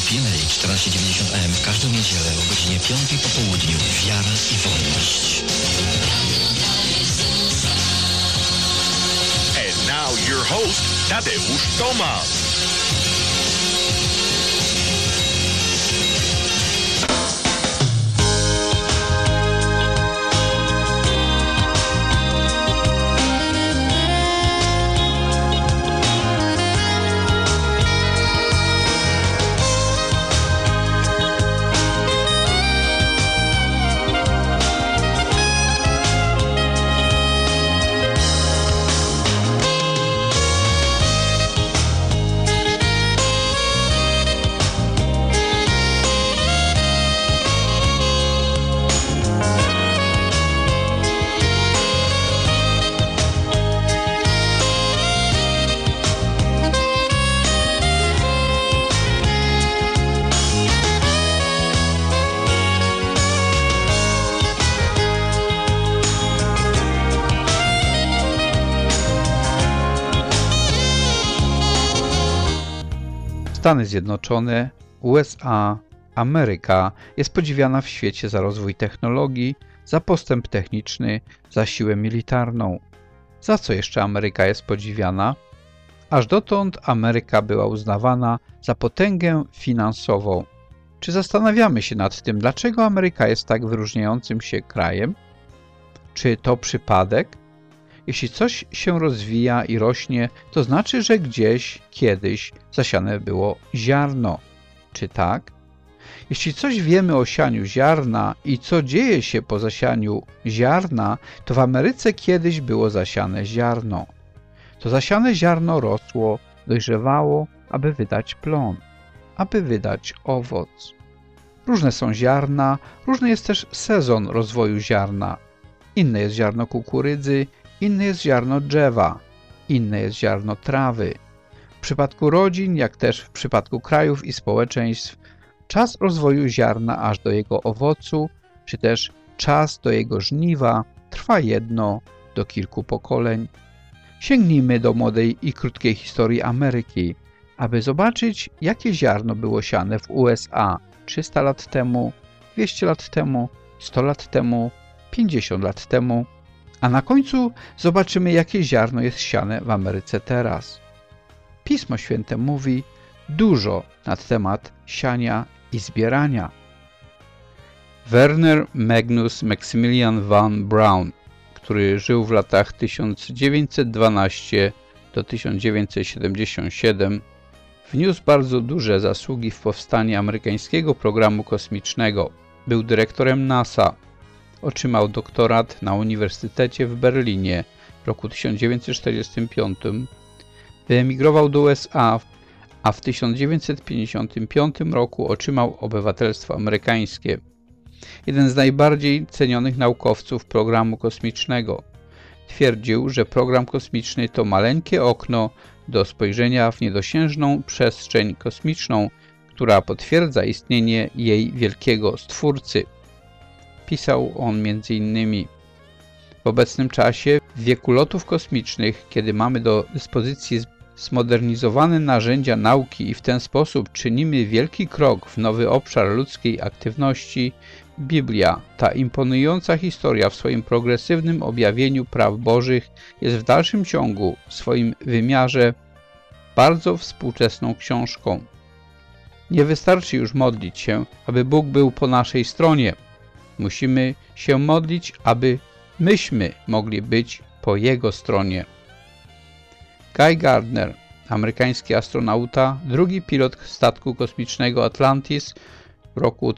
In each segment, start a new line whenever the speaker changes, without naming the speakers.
PMA 1490 AM w każdą niedzielę o godzinie 5 po południu. Wiara i wolność.
And now your host, Tadeusz Tomasz.
Stany Zjednoczone, USA, Ameryka jest podziwiana w świecie za rozwój technologii, za postęp techniczny, za siłę militarną. Za co jeszcze Ameryka jest podziwiana? Aż dotąd Ameryka była uznawana za potęgę finansową. Czy zastanawiamy się nad tym, dlaczego Ameryka jest tak wyróżniającym się krajem? Czy to przypadek? Jeśli coś się rozwija i rośnie, to znaczy, że gdzieś, kiedyś zasiane było ziarno. Czy tak? Jeśli coś wiemy o sianiu ziarna i co dzieje się po zasianiu ziarna, to w Ameryce kiedyś było zasiane ziarno. To zasiane ziarno rosło, dojrzewało, aby wydać plon, aby wydać owoc. Różne są ziarna, różny jest też sezon rozwoju ziarna. Inne jest ziarno kukurydzy, inne jest ziarno drzewa, inne jest ziarno trawy. W przypadku rodzin, jak też w przypadku krajów i społeczeństw, czas rozwoju ziarna aż do jego owocu, czy też czas do jego żniwa trwa jedno do kilku pokoleń. Sięgnijmy do młodej i krótkiej historii Ameryki, aby zobaczyć, jakie ziarno było siane w USA 300 lat temu, 200 lat temu, 100 lat temu, 50 lat temu, a na końcu zobaczymy, jakie ziarno jest siane w Ameryce teraz. Pismo Święte mówi dużo na temat siania i zbierania. Werner Magnus Maximilian von Braun, który żył w latach 1912 do 1977, wniósł bardzo duże zasługi w powstanie amerykańskiego programu kosmicznego. Był dyrektorem NASA. Otrzymał doktorat na Uniwersytecie w Berlinie w roku 1945, wyemigrował do USA, a w 1955 roku otrzymał obywatelstwo amerykańskie. Jeden z najbardziej cenionych naukowców programu kosmicznego. Twierdził, że program kosmiczny to maleńkie okno do spojrzenia w niedosiężną przestrzeń kosmiczną, która potwierdza istnienie jej wielkiego Stwórcy. Pisał on m.in. w obecnym czasie, w wieku lotów kosmicznych, kiedy mamy do dyspozycji zmodernizowane narzędzia nauki i w ten sposób czynimy wielki krok w nowy obszar ludzkiej aktywności, Biblia, ta imponująca historia w swoim progresywnym objawieniu praw Bożych jest w dalszym ciągu w swoim wymiarze bardzo współczesną książką. Nie wystarczy już modlić się, aby Bóg był po naszej stronie. Musimy się modlić, aby myśmy mogli być po Jego stronie. Guy Gardner, amerykański astronauta, drugi pilot statku kosmicznego Atlantis w roku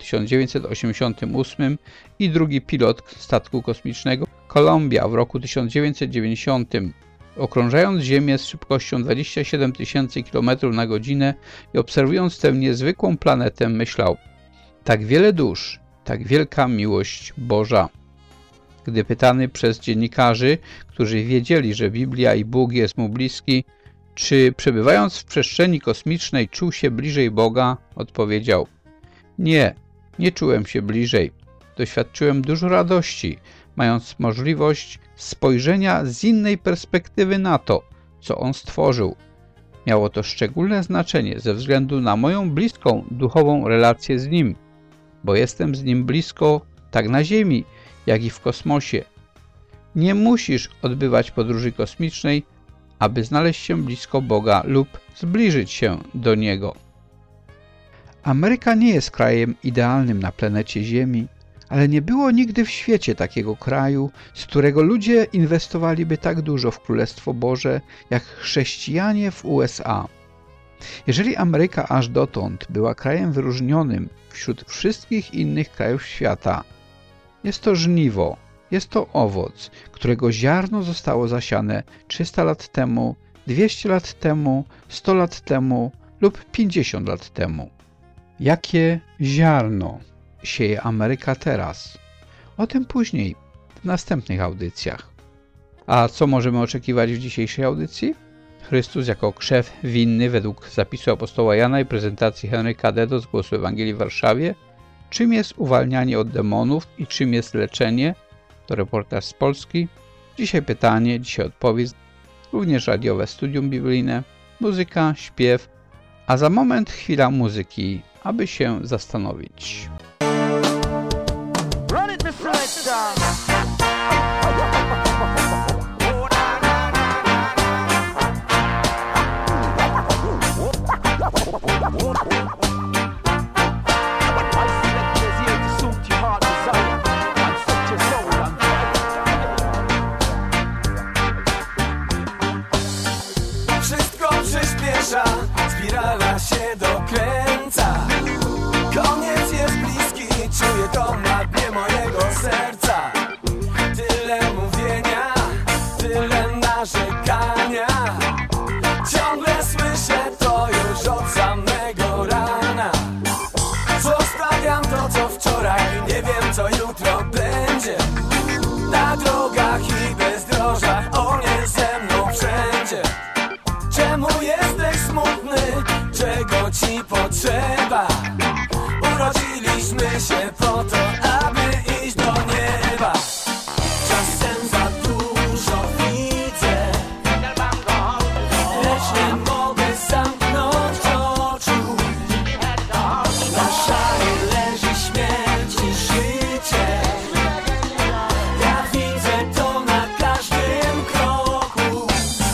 1988 i drugi pilot statku kosmicznego Columbia w roku 1990, okrążając Ziemię z szybkością 27 000 km na godzinę i obserwując tę niezwykłą planetę, myślał: tak wiele dusz, tak wielka miłość Boża. Gdy pytany przez dziennikarzy, którzy wiedzieli, że Biblia i Bóg jest mu bliski, czy przebywając w przestrzeni kosmicznej czuł się bliżej Boga, odpowiedział: nie, nie czułem się bliżej. Doświadczyłem dużo radości, mając możliwość spojrzenia z innej perspektywy na to, co On stworzył. Miało to szczególne znaczenie ze względu na moją bliską duchową relację z Nim, bo jestem z Nim blisko tak na Ziemi, jak i w kosmosie. Nie musisz odbywać podróży kosmicznej, aby znaleźć się blisko Boga lub zbliżyć się do Niego. Ameryka nie jest krajem idealnym na planecie Ziemi, ale nie było nigdy w świecie takiego kraju, z którego ludzie inwestowaliby tak dużo w Królestwo Boże, jak chrześcijanie w USA. Jeżeli Ameryka aż dotąd była krajem wyróżnionym wśród wszystkich innych krajów świata, jest to żniwo, jest to owoc, którego ziarno zostało zasiane 300 lat temu, 200 lat temu, 100 lat temu lub 50 lat temu. Jakie ziarno sieje Ameryka teraz? O tym później, w następnych audycjach. A co możemy oczekiwać w dzisiejszej audycji? Chrystus jako krzew winny według zapisu apostoła Jana i prezentacji Henryka Dedo z Głosu Ewangelii w Warszawie. Czym jest uwalnianie od demonów i czym jest leczenie? To reportaż z Polski. Dzisiaj pytanie, dzisiaj odpowiedź. Również radiowe studium biblijne, muzyka, śpiew, a za moment chwila muzyki, aby się zastanowić.
Wszystko przyspiesza, spirala się dokręca. Koniec jest bliski, czuję to na dnie mojego serca. Tyle mówienia, tyle narzekania. Ciągle słyszę to już od samego rana. Zostawiam to co wczoraj, nie wiem co jutro będzie. Na drogach i bezdrożach, on jest ze mną wszędzie. Czemu jesteś smutny? Czego ci potrzeba? Urodziliśmy się po to, aby iść do nieba. Czasem za dużo widzę, lecz nie mogę zamknąć oczu. Na szali leży śmierć i życie. Ja widzę to na każdym kroku.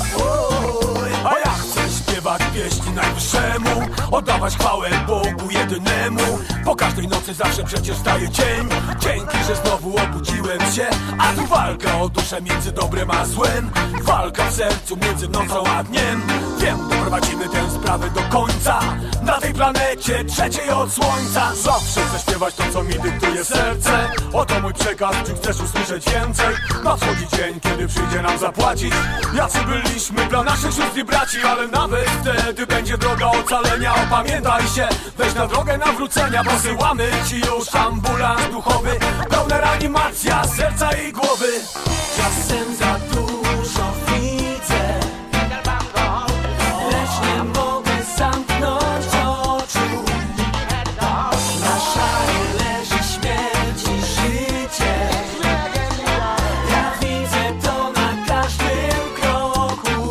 A ja chcę śpiewać pieśni najwyższemu, oddawać chwałę Bogu jedynemu. Po każdej nocy zawsze przecież staje dzień. Dzięki, że znowu obudziłem się. A tu walka o duszę między dobrem a złem. Walka w sercu między nocą a dniem. Wiem, doprowadzimy tę sprawę do końca. Na tej planecie trzeciej od słońca. Zawsze chcę śpiewać to, co mi dyktuje serce. Oto mój przekaz, czy chcesz usłyszeć więcej? Nadchodzi dzień, kiedy przyjdzie nam zapłacić. Jacy byliśmy dla naszych sióstr i braci. Ale nawet wtedy będzie droga ocalenia. Opamiętaj się, weź na drogę nawrócenia. Posyłamy ci już ambulans duchowy. Pełna reanimacja serca i głowy. Czasem za dużo widzę, lecz nie mogę zamknąć oczu. Na szali leży śmierć i życie. Ja widzę to na każdym kroku.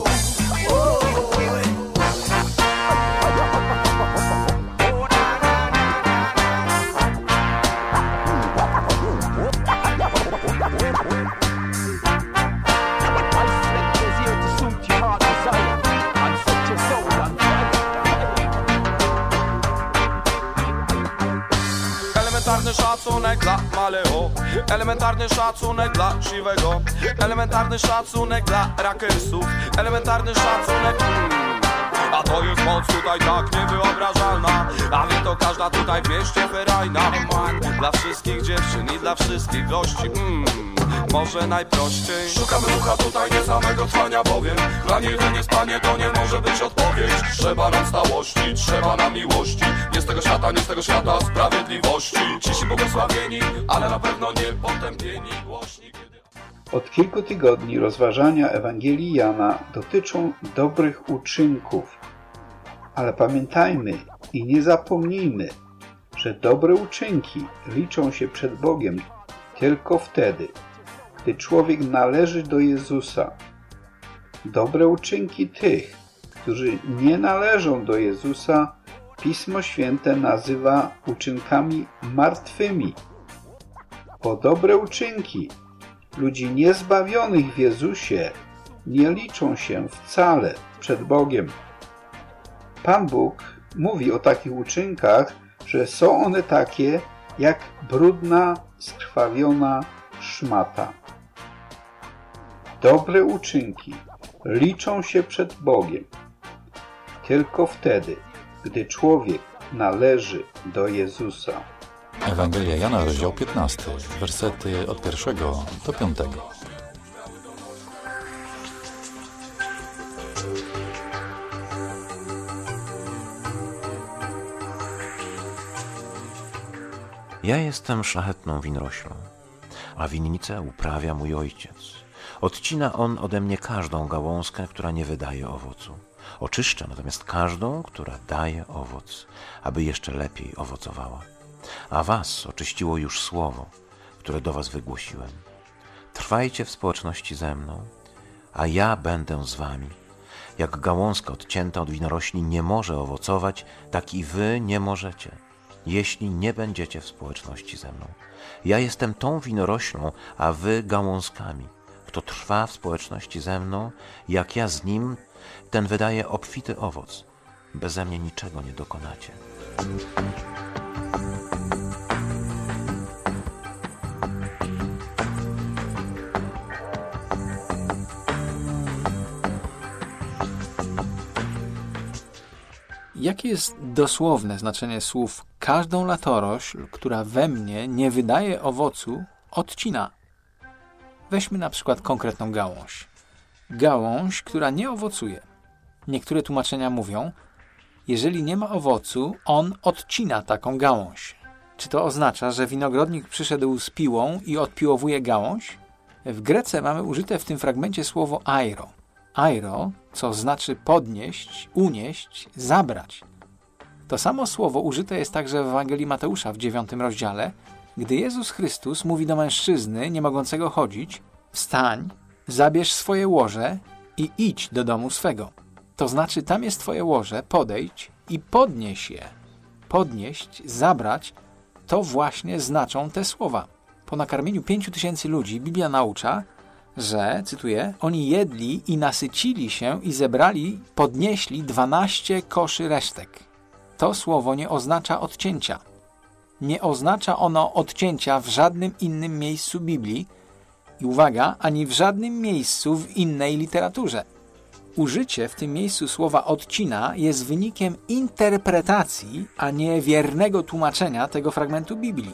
Elementarny szacunek dla Maleo, elementarny szacunek dla Siwego, elementarny szacunek dla Rakersów, elementarny szacunek. A to jest moc tutaj tak niewyobrażalna. A wie to każda tutaj w mieście ferajna. Dla wszystkich dziewczyn i dla wszystkich gości. Może najprościej.
Szukamy ducha tutaj, nie samego trwania, bowiem dla jeden jest Panie, to nie może być odpowiedź. Trzeba nam stałości, trzeba nam miłości. Nie z tego świata, nie z tego świata sprawiedliwości. Cisi błogosławieni, ale na pewno nie potępieni, głośni.
Od kilku tygodni rozważania Ewangelii Jana dotyczą dobrych uczynków. Ale pamiętajmy i nie zapomnijmy, że dobre uczynki liczą się przed Bogiem tylko wtedy, gdy człowiek należy do Jezusa. Dobre uczynki tych, którzy nie należą do Jezusa, Pismo Święte nazywa uczynkami martwymi. Bo dobre uczynki ludzi niezbawionych w Jezusie nie liczą się wcale przed Bogiem. Pan Bóg mówi o takich uczynkach, że są one takie jak brudna, skrwawiona szmata. Dobre uczynki liczą się przed Bogiem tylko wtedy, gdy człowiek należy do Jezusa.
Ewangelia Jana, rozdział 15, wersety od 1 do 5.
Ja jestem szlachetną winoroślą, a winnicę uprawia mój ojciec. Odcina on ode mnie każdą gałązkę, która nie wydaje owocu. Oczyszcza natomiast każdą, która daje owoc, aby jeszcze lepiej owocowała. A was oczyściło już słowo, które do was wygłosiłem. Trwajcie w społeczności ze mną, a ja będę z wami. Jak gałązka odcięta od winorośli nie może owocować, tak i wy nie możecie, jeśli nie będziecie w społeczności ze mną. Ja jestem tą winoroślą, a wy gałązkami. Kto trwa w społeczności ze mną, jak ja z nim, ten wydaje obfity owoc. Beze mnie niczego nie dokonacie.
Jakie jest dosłowne znaczenie słów każdą latorośl, która we mnie nie wydaje owocu, odcina? Weźmy na przykład konkretną gałąź. Gałąź, która nie owocuje. Niektóre tłumaczenia mówią, jeżeli nie ma owocu, on odcina taką gałąź. Czy to oznacza, że winogrodnik przyszedł z piłą i odpiłowuje gałąź? W Grece mamy użyte w tym fragmencie słowo airo. Airo, co znaczy podnieść, unieść, zabrać. To samo słowo użyte jest także w Ewangelii Mateusza w 9 rozdziale, gdy Jezus Chrystus mówi do mężczyzny nie mogącego chodzić: wstań, zabierz swoje łoże i idź do domu swego. To znaczy, tam jest twoje łoże, podejdź i podnieś je. Podnieść, zabrać, to właśnie znaczą te słowa. Po nakarmieniu 5000 ludzi Biblia naucza, że, cytuję, oni jedli i nasycili się i zebrali, podnieśli 12 koszy resztek. To słowo nie oznacza odcięcia. Nie oznacza ono odcięcia w żadnym innym miejscu Biblii i uwaga, ani w żadnym miejscu w innej literaturze. Użycie w tym miejscu słowa odcina jest wynikiem interpretacji, a nie wiernego tłumaczenia tego fragmentu Biblii.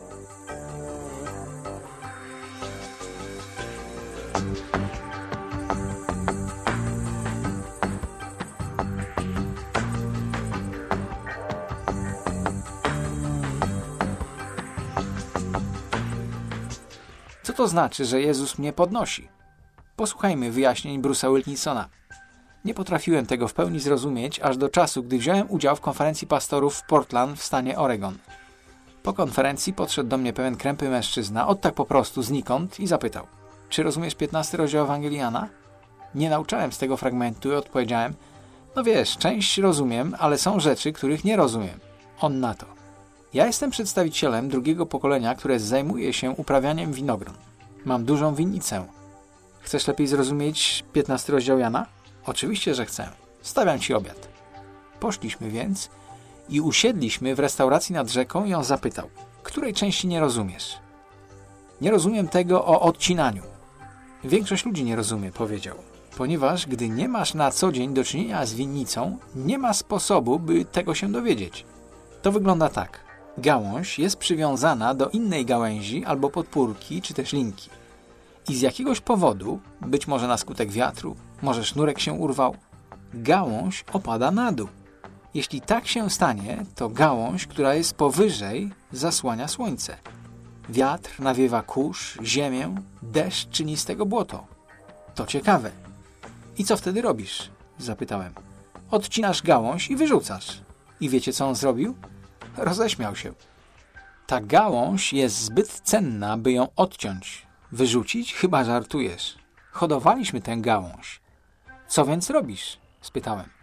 Co to znaczy, że Jezus mnie podnosi? Posłuchajmy wyjaśnień Bruce'a Wilkinsona. Nie potrafiłem tego w pełni zrozumieć, aż do czasu, gdy wziąłem udział w konferencji pastorów w Portland w stanie Oregon. Po konferencji podszedł do mnie pewien krępy mężczyzna, od tak po prostu znikąd, i zapytał: czy rozumiesz 15 rozdział Ewangelii Jana? Nie nauczałem z tego fragmentu i odpowiedziałem: no wiesz, część rozumiem, ale są rzeczy, których nie rozumiem. On na to: ja jestem przedstawicielem drugiego pokolenia, które zajmuje się uprawianiem winogron. Mam dużą winnicę. Chcesz lepiej zrozumieć 15 rozdział Jana? Oczywiście, że chcę. Stawiam ci obiad. Poszliśmy więc i usiedliśmy w restauracji nad rzeką i on zapytał: której części nie rozumiesz? Nie rozumiem tego o odcinaniu. Większość ludzi nie rozumie, powiedział, ponieważ gdy nie masz na co dzień do czynienia z winnicą, nie ma sposobu, by tego się dowiedzieć. To wygląda tak. Gałąź jest przywiązana do innej gałęzi albo podpórki, czy też linki. I z jakiegoś powodu, być może na skutek wiatru, może sznurek się urwał, gałąź opada na dół. Jeśli tak się stanie, to gałąź, która jest powyżej, zasłania słońce. Wiatr nawiewa kurz, ziemię, deszcz czyni z tego błoto. To ciekawe. I co wtedy robisz? Zapytałem. Odcinasz gałąź i wyrzucasz. I wiecie, co on zrobił? Roześmiał się. Ta gałąź jest zbyt cenna, by ją odciąć. Wyrzucić? Chyba żartujesz. Hodowaliśmy tę gałąź. Co więc robisz? Spytałem.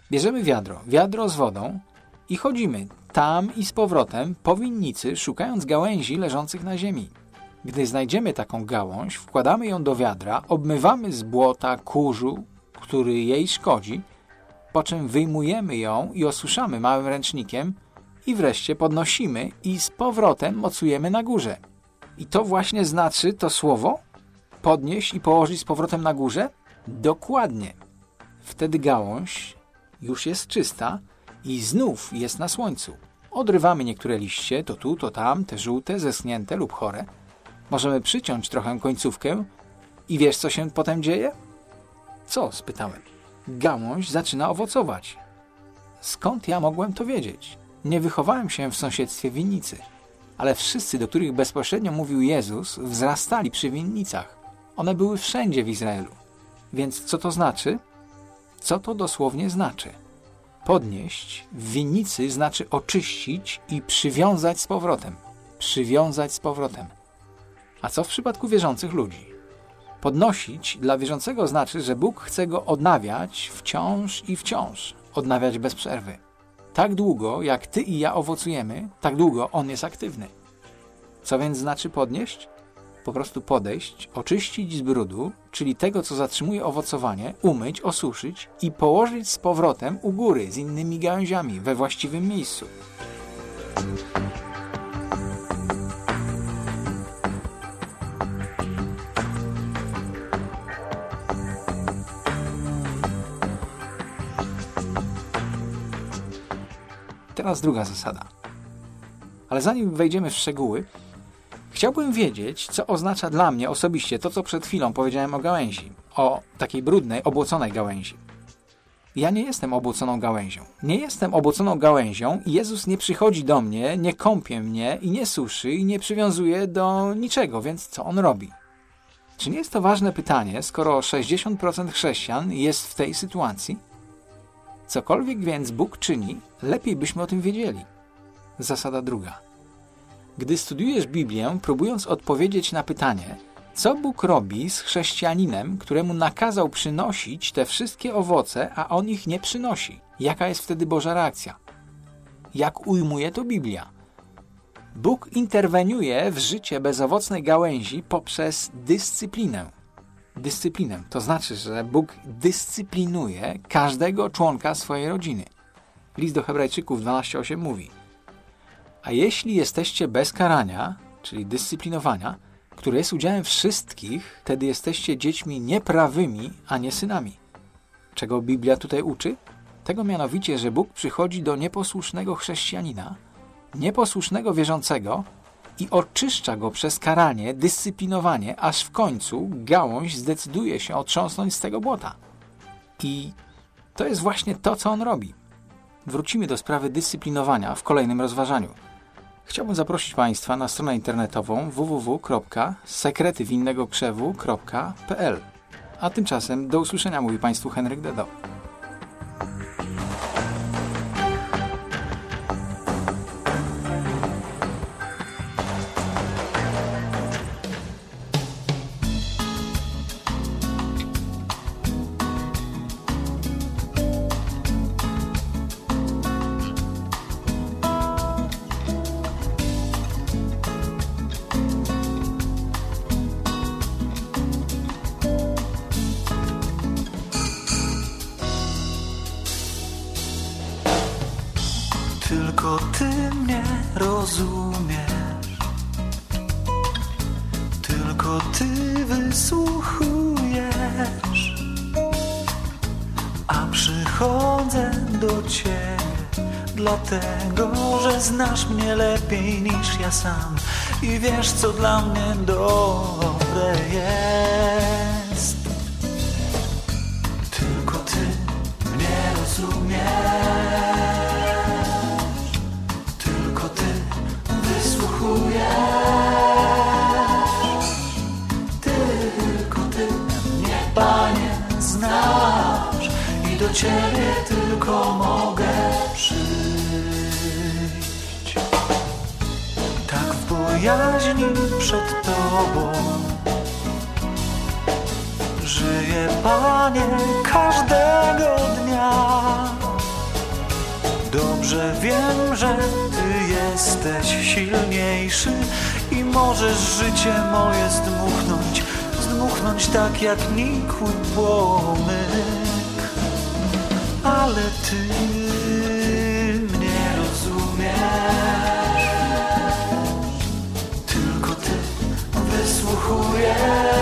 Bierzemy wiadro z wodą i chodzimy tam i z powrotem po winnicy, szukając gałęzi leżących na ziemi. Gdy znajdziemy taką gałąź, wkładamy ją do wiadra, obmywamy z błota, kurzu, który jej szkodzi, po czym wyjmujemy ją i osuszamy małym ręcznikiem i wreszcie podnosimy i z powrotem mocujemy na górze. I to właśnie znaczy to słowo? Podnieść i położyć z powrotem na górze? Dokładnie. Wtedy gałąź już jest czysta i znów jest na słońcu. Odrywamy niektóre liście, to tu, to tam, te żółte, zeschnięte lub chore. Możemy przyciąć trochę końcówkę i wiesz, co się potem dzieje? Co? Spytałem. Gałąź zaczyna owocować. Skąd ja mogłem to wiedzieć? Nie wychowałem się w sąsiedztwie winnicy, ale wszyscy, do których bezpośrednio mówił Jezus, wzrastali przy winnicach. One były wszędzie w Izraelu. Więc co to znaczy? Co to dosłownie znaczy? Podnieść w winnicy znaczy oczyścić i przywiązać z powrotem. Przywiązać z powrotem. A co w przypadku wierzących ludzi? Podnosić dla wierzącego znaczy, że Bóg chce go odnawiać wciąż i wciąż. Odnawiać bez przerwy. Tak długo, jak ty i ja owocujemy, tak długo on jest aktywny. Co więc znaczy podnieść? Po prostu podejść, oczyścić z brudu, czyli tego, co zatrzymuje owocowanie, umyć, osuszyć i położyć z powrotem u góry z innymi gałęziami we właściwym miejscu. Teraz druga zasada. Ale zanim wejdziemy w szczegóły, chciałbym wiedzieć, co oznacza dla mnie osobiście to, co przed chwilą powiedziałem o gałęzi. O takiej brudnej, obłoconej gałęzi. Ja nie jestem obłoconą gałęzią. Nie jestem obłoconą gałęzią i Jezus nie przychodzi do mnie, nie kąpie mnie i nie suszy i nie przywiązuje do niczego, więc co on robi? Czy nie jest to ważne pytanie, skoro 60% chrześcijan jest w tej sytuacji? Cokolwiek więc Bóg czyni, lepiej byśmy o tym wiedzieli. Zasada druga. Gdy studiujesz Biblię, próbując odpowiedzieć na pytanie, co Bóg robi z chrześcijaninem, któremu nakazał przynosić te wszystkie owoce, a on ich nie przynosi? Jaka jest wtedy Boża reakcja? Jak ujmuje to Biblia? Bóg interweniuje w życie bezowocnej gałęzi poprzez dyscyplinę. Dyscyplinę. To znaczy, że Bóg dyscyplinuje każdego członka swojej rodziny. List do Hebrajczyków 12:8 mówi: a jeśli jesteście bez karania, czyli dyscyplinowania, które jest udziałem wszystkich, wtedy jesteście dziećmi nieprawymi, a nie synami. Czego Biblia tutaj uczy? Tego mianowicie, że Bóg przychodzi do nieposłusznego chrześcijanina, nieposłusznego wierzącego i oczyszcza go przez karanie, dyscyplinowanie, aż w końcu gałąź zdecyduje się otrząsnąć z tego błota. I to jest właśnie to, co on robi. Wrócimy do sprawy dyscyplinowania w kolejnym rozważaniu. Chciałbym zaprosić Państwa na stronę internetową www.sekretywinnegokrzewu.pl. A tymczasem do usłyszenia, mówi Państwu Henryk Dedo.
Tylko Ty mnie rozumiesz, tylko Ty wysłuchujesz, a przychodzę do Ciebie, dlatego, że znasz mnie lepiej niż ja sam i wiesz, co dla mnie dobre jest. Tylko Ty mnie rozumiesz, tylko Ty mnie, Panie, znasz i do Ciebie tylko mogę przyjść. Tak w bojaźni przed Tobą żyję, Panie, każdego dnia.
że wiem, że Ty jesteś silniejszy i możesz życie moje zdmuchnąć tak jak nikły płomyk. Ale Ty mnie rozumiesz, tylko Ty wysłuchujesz,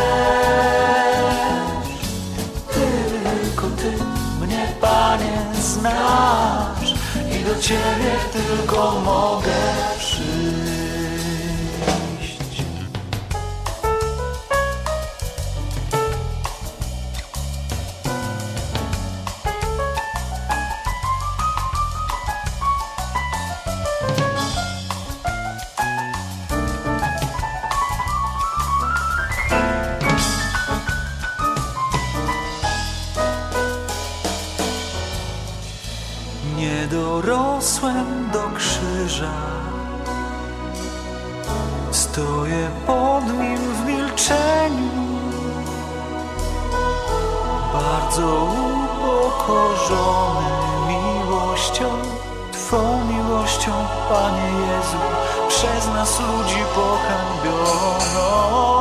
tylko Ty mnie, Panie, znasz i do Ciebie tylko mogę przyjść. Nie dorosłem do krzyża, stoję pod nim w milczeniu, bardzo upokorzony miłością, Twą miłością, Panie Jezu, przez nas ludzi pohańbiono.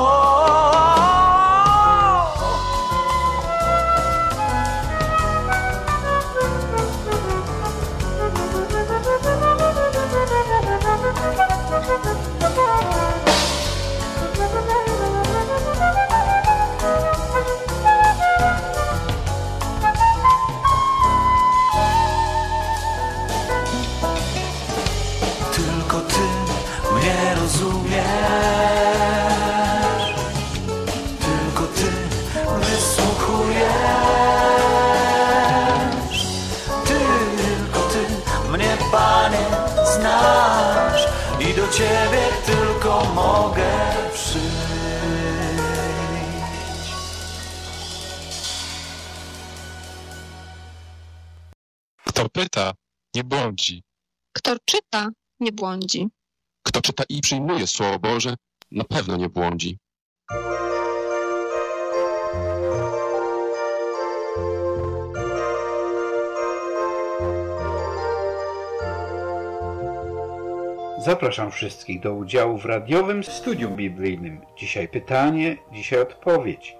Tylko Ty mnie rozumiesz, tylko Ty wysłuchujesz, tylko Ty mnie, Panie, znasz i do Ciebie tylko mogę przyjść.
Kto pyta, nie błądzi.
Kto czyta, nie błądzi.
Kto czyta i przyjmuje Słowo Boże, na pewno nie błądzi.
Zapraszam wszystkich do udziału w radiowym studium biblijnym. Dzisiaj pytanie, dzisiaj odpowiedź.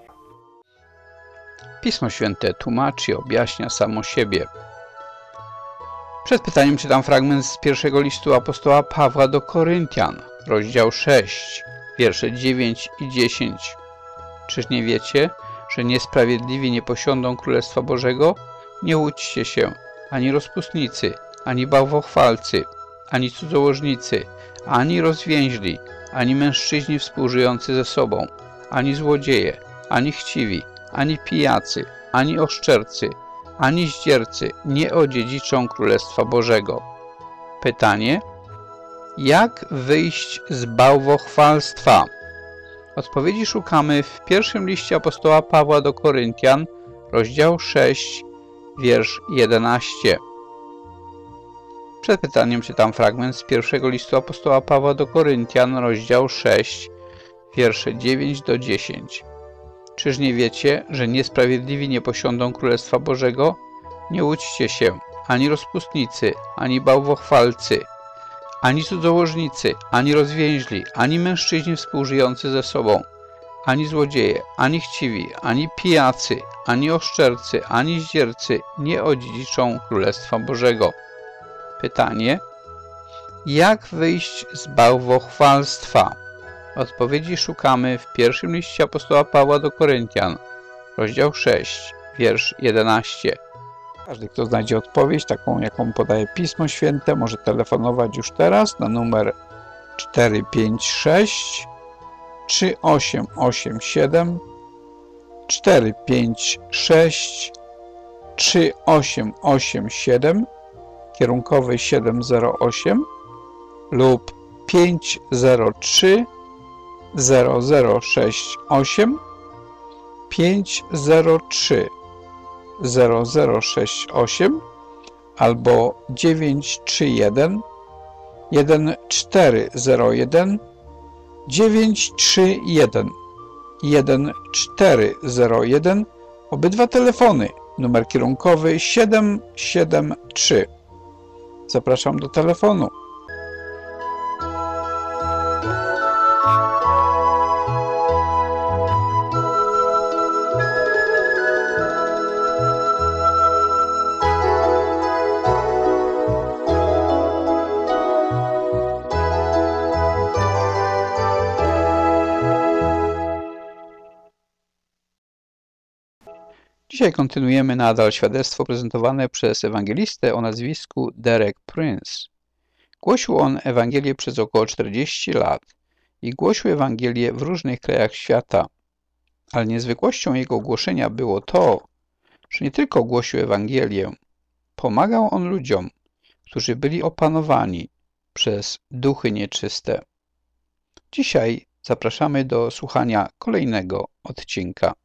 Pismo Święte tłumaczy i objaśnia samo siebie. Przed pytaniem czytam fragment z pierwszego listu apostoła Pawła do Koryntian, rozdział 6, wiersze 9 i 10. Czyż nie wiecie, że niesprawiedliwi nie posiądą Królestwa Bożego? Nie łudźcie się, ani rozpustnicy, ani bałwochwalcy, ani cudzołożnicy, ani rozwięźli, ani mężczyźni współżyjący ze sobą, ani złodzieje, ani chciwi, ani pijacy, ani oszczercy, ani zdziercy nie odziedziczą Królestwa Bożego. Pytanie: jak wyjść z bałwochwalstwa? Odpowiedzi szukamy w pierwszym liście apostoła Pawła do Koryntian, rozdział 6, wiersz 11. Przed pytaniem czytam fragment z pierwszego listu apostoła Pawła do Koryntian, rozdział 6, wiersze 9 do 10. Czyż nie wiecie, że niesprawiedliwi nie posiądą Królestwa Bożego? Nie łudźcie się, ani rozpustnicy, ani bałwochwalcy, ani cudzołożnicy, ani rozwięźli, ani mężczyźni współżyjący ze sobą, ani złodzieje, ani chciwi, ani pijacy, ani oszczercy, ani zdziercy nie odziedziczą Królestwa Bożego. Pytanie: jak wyjść z bałwochwalstwa? Odpowiedzi szukamy w pierwszym liście apostoła Pawła do Koryntian, rozdział 6, wiersz 11. Każdy, kto znajdzie odpowiedź, taką jaką podaje Pismo Święte, może telefonować już teraz na numer 456 3887 456 3887, kierunkowy 708 lub 503 0068 503 0068 albo 931 1401 931 1401. Obydwa telefony, numer kierunkowy 773 Zapraszam do telefonu. Dzisiaj kontynuujemy nadal świadectwo prezentowane przez ewangelistę o nazwisku Derek Prince. Głosił on Ewangelię przez około 40 lat i głosił Ewangelię w różnych krajach świata. Ale niezwykłością jego głoszenia było to, że nie tylko głosił Ewangelię, pomagał on ludziom, którzy byli opanowani przez duchy nieczyste. Dzisiaj zapraszamy do słuchania kolejnego odcinka.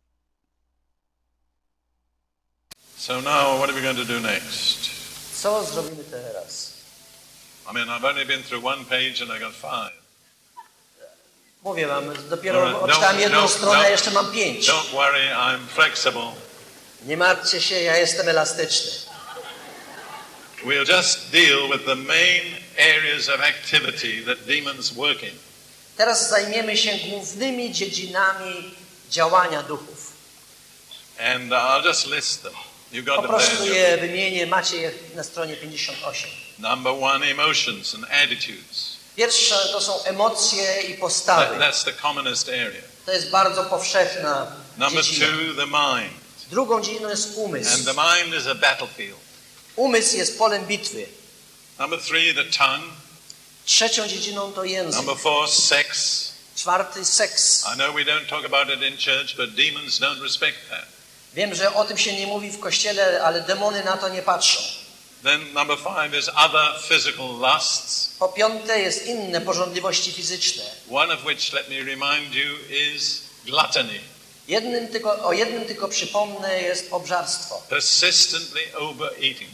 So now, what are we going to do next?
Co zrobimy teraz?
I mean, I've only been through one page and I got 5.
Mówię wam, dopiero odczytałem jedną stronę, a jeszcze mam 5.
Don't worry, I'm flexible.
Nie martwcie się, ja jestem elastyczny.
We'll just deal with the main areas of activity that demons work in.
Teraz zajmiemy się głównymi dziedzinami działania duchów.
And I'll just list them. You've got
Po prostu je wymienię, macie je na stronie 58.
Number 1, emotions and attitudes.
Pierwsze to są emocje i postawy.
That's the commonest area.
To jest bardzo powszechna
Number
dziedzina.
2, the mind.
Drugą dziedziną jest umysł.
And the mind is a battlefield.
Umysł jest polem bitwy.
Number 3, the tongue.
Trzecią dziedziną to język.
Number 4, sex.
Czwarty, seks.
I know we don't talk about it in church, but demons don't respect that.
Wiem, że o tym się nie mówi w kościele, ale demony na to nie patrzą.
Then number 5 is other physical lusts.
Po piąte jest inne pożądliwości fizyczne.
One of which, let me remind you, is gluttony.
O jednym tylko przypomnę, jest obżarstwo.
Persistently overeating.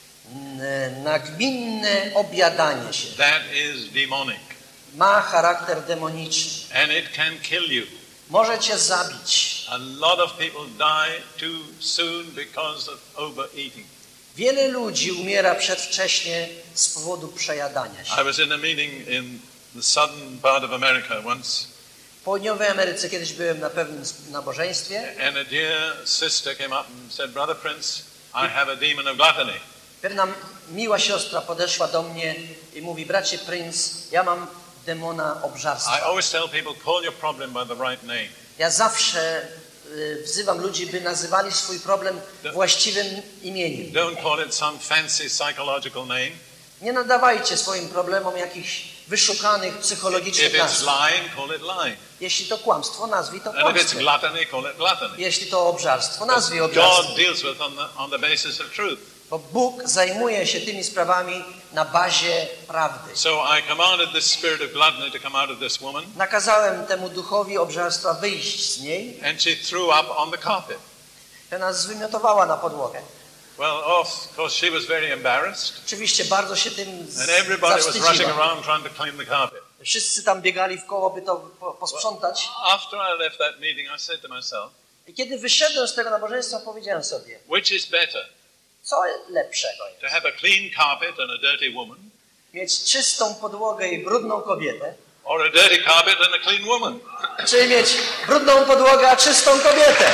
Nagminne objadanie się.
That is demonic.
Ma charakter demoniczny.
And it can kill you.
Może cię zabić.
A lot of people die too soon because of overeating.
Wiele ludzi umiera przedwcześnie z powodu przejadania się.
I was in a meeting in the southern part of America once.
W południowej Ameryce kiedyś byłem na pewnym nabożeństwie.
And a dear sister came up and said, Brother Prince, I have a demon of gluttony.
Pewna miła siostra podeszła do mnie i mówi: bracie Prince, ja mam demona obżarstwa.
I always tell people, call your problem by the right name.
Ja zawsze wzywam ludzi, by nazywali swój problem właściwym imieniem.
Don't call it some fancy psychological name.
Nie nadawajcie swoim problemom jakichś wyszukanych psychologicznych
If it's
nazw.
lying, call it lying.
Jeśli to kłamstwo, nazwij to
And if it's
kłamstwem.
gluttony, call it gluttony.
Jeśli to obżarstwo, nazwij
God
obżarstwem.
deals with on the basis of truth.
Bo Bóg zajmuje się tymi sprawami na bazie prawdy.
So I commanded this spirit of gluttony to come out of this woman.
Nakazałem temu duchowi obżarstwa wyjść z niej.
And she threw up on the carpet.
Ona zwymiotowała na podłogę.
Well, of course, she was very embarrassed.
Oczywiście bardzo się tym
And everybody was rushing
zawstydziła.
around trying to clean the carpet.
Wszyscy tam biegali w koło, by to posprzątać.
After I left that meeting, I said to myself,
I kiedy wyszedłem z tego nabożeństwa, powiedziałem sobie,
which is better,
co lepszego jest?
to have a clean carpet and a dirty woman,
Mieć czystą podłogę i brudną kobietę,
or a dirty carpet and a clean woman?
czy mieć brudną podłogę, a czystą kobietę?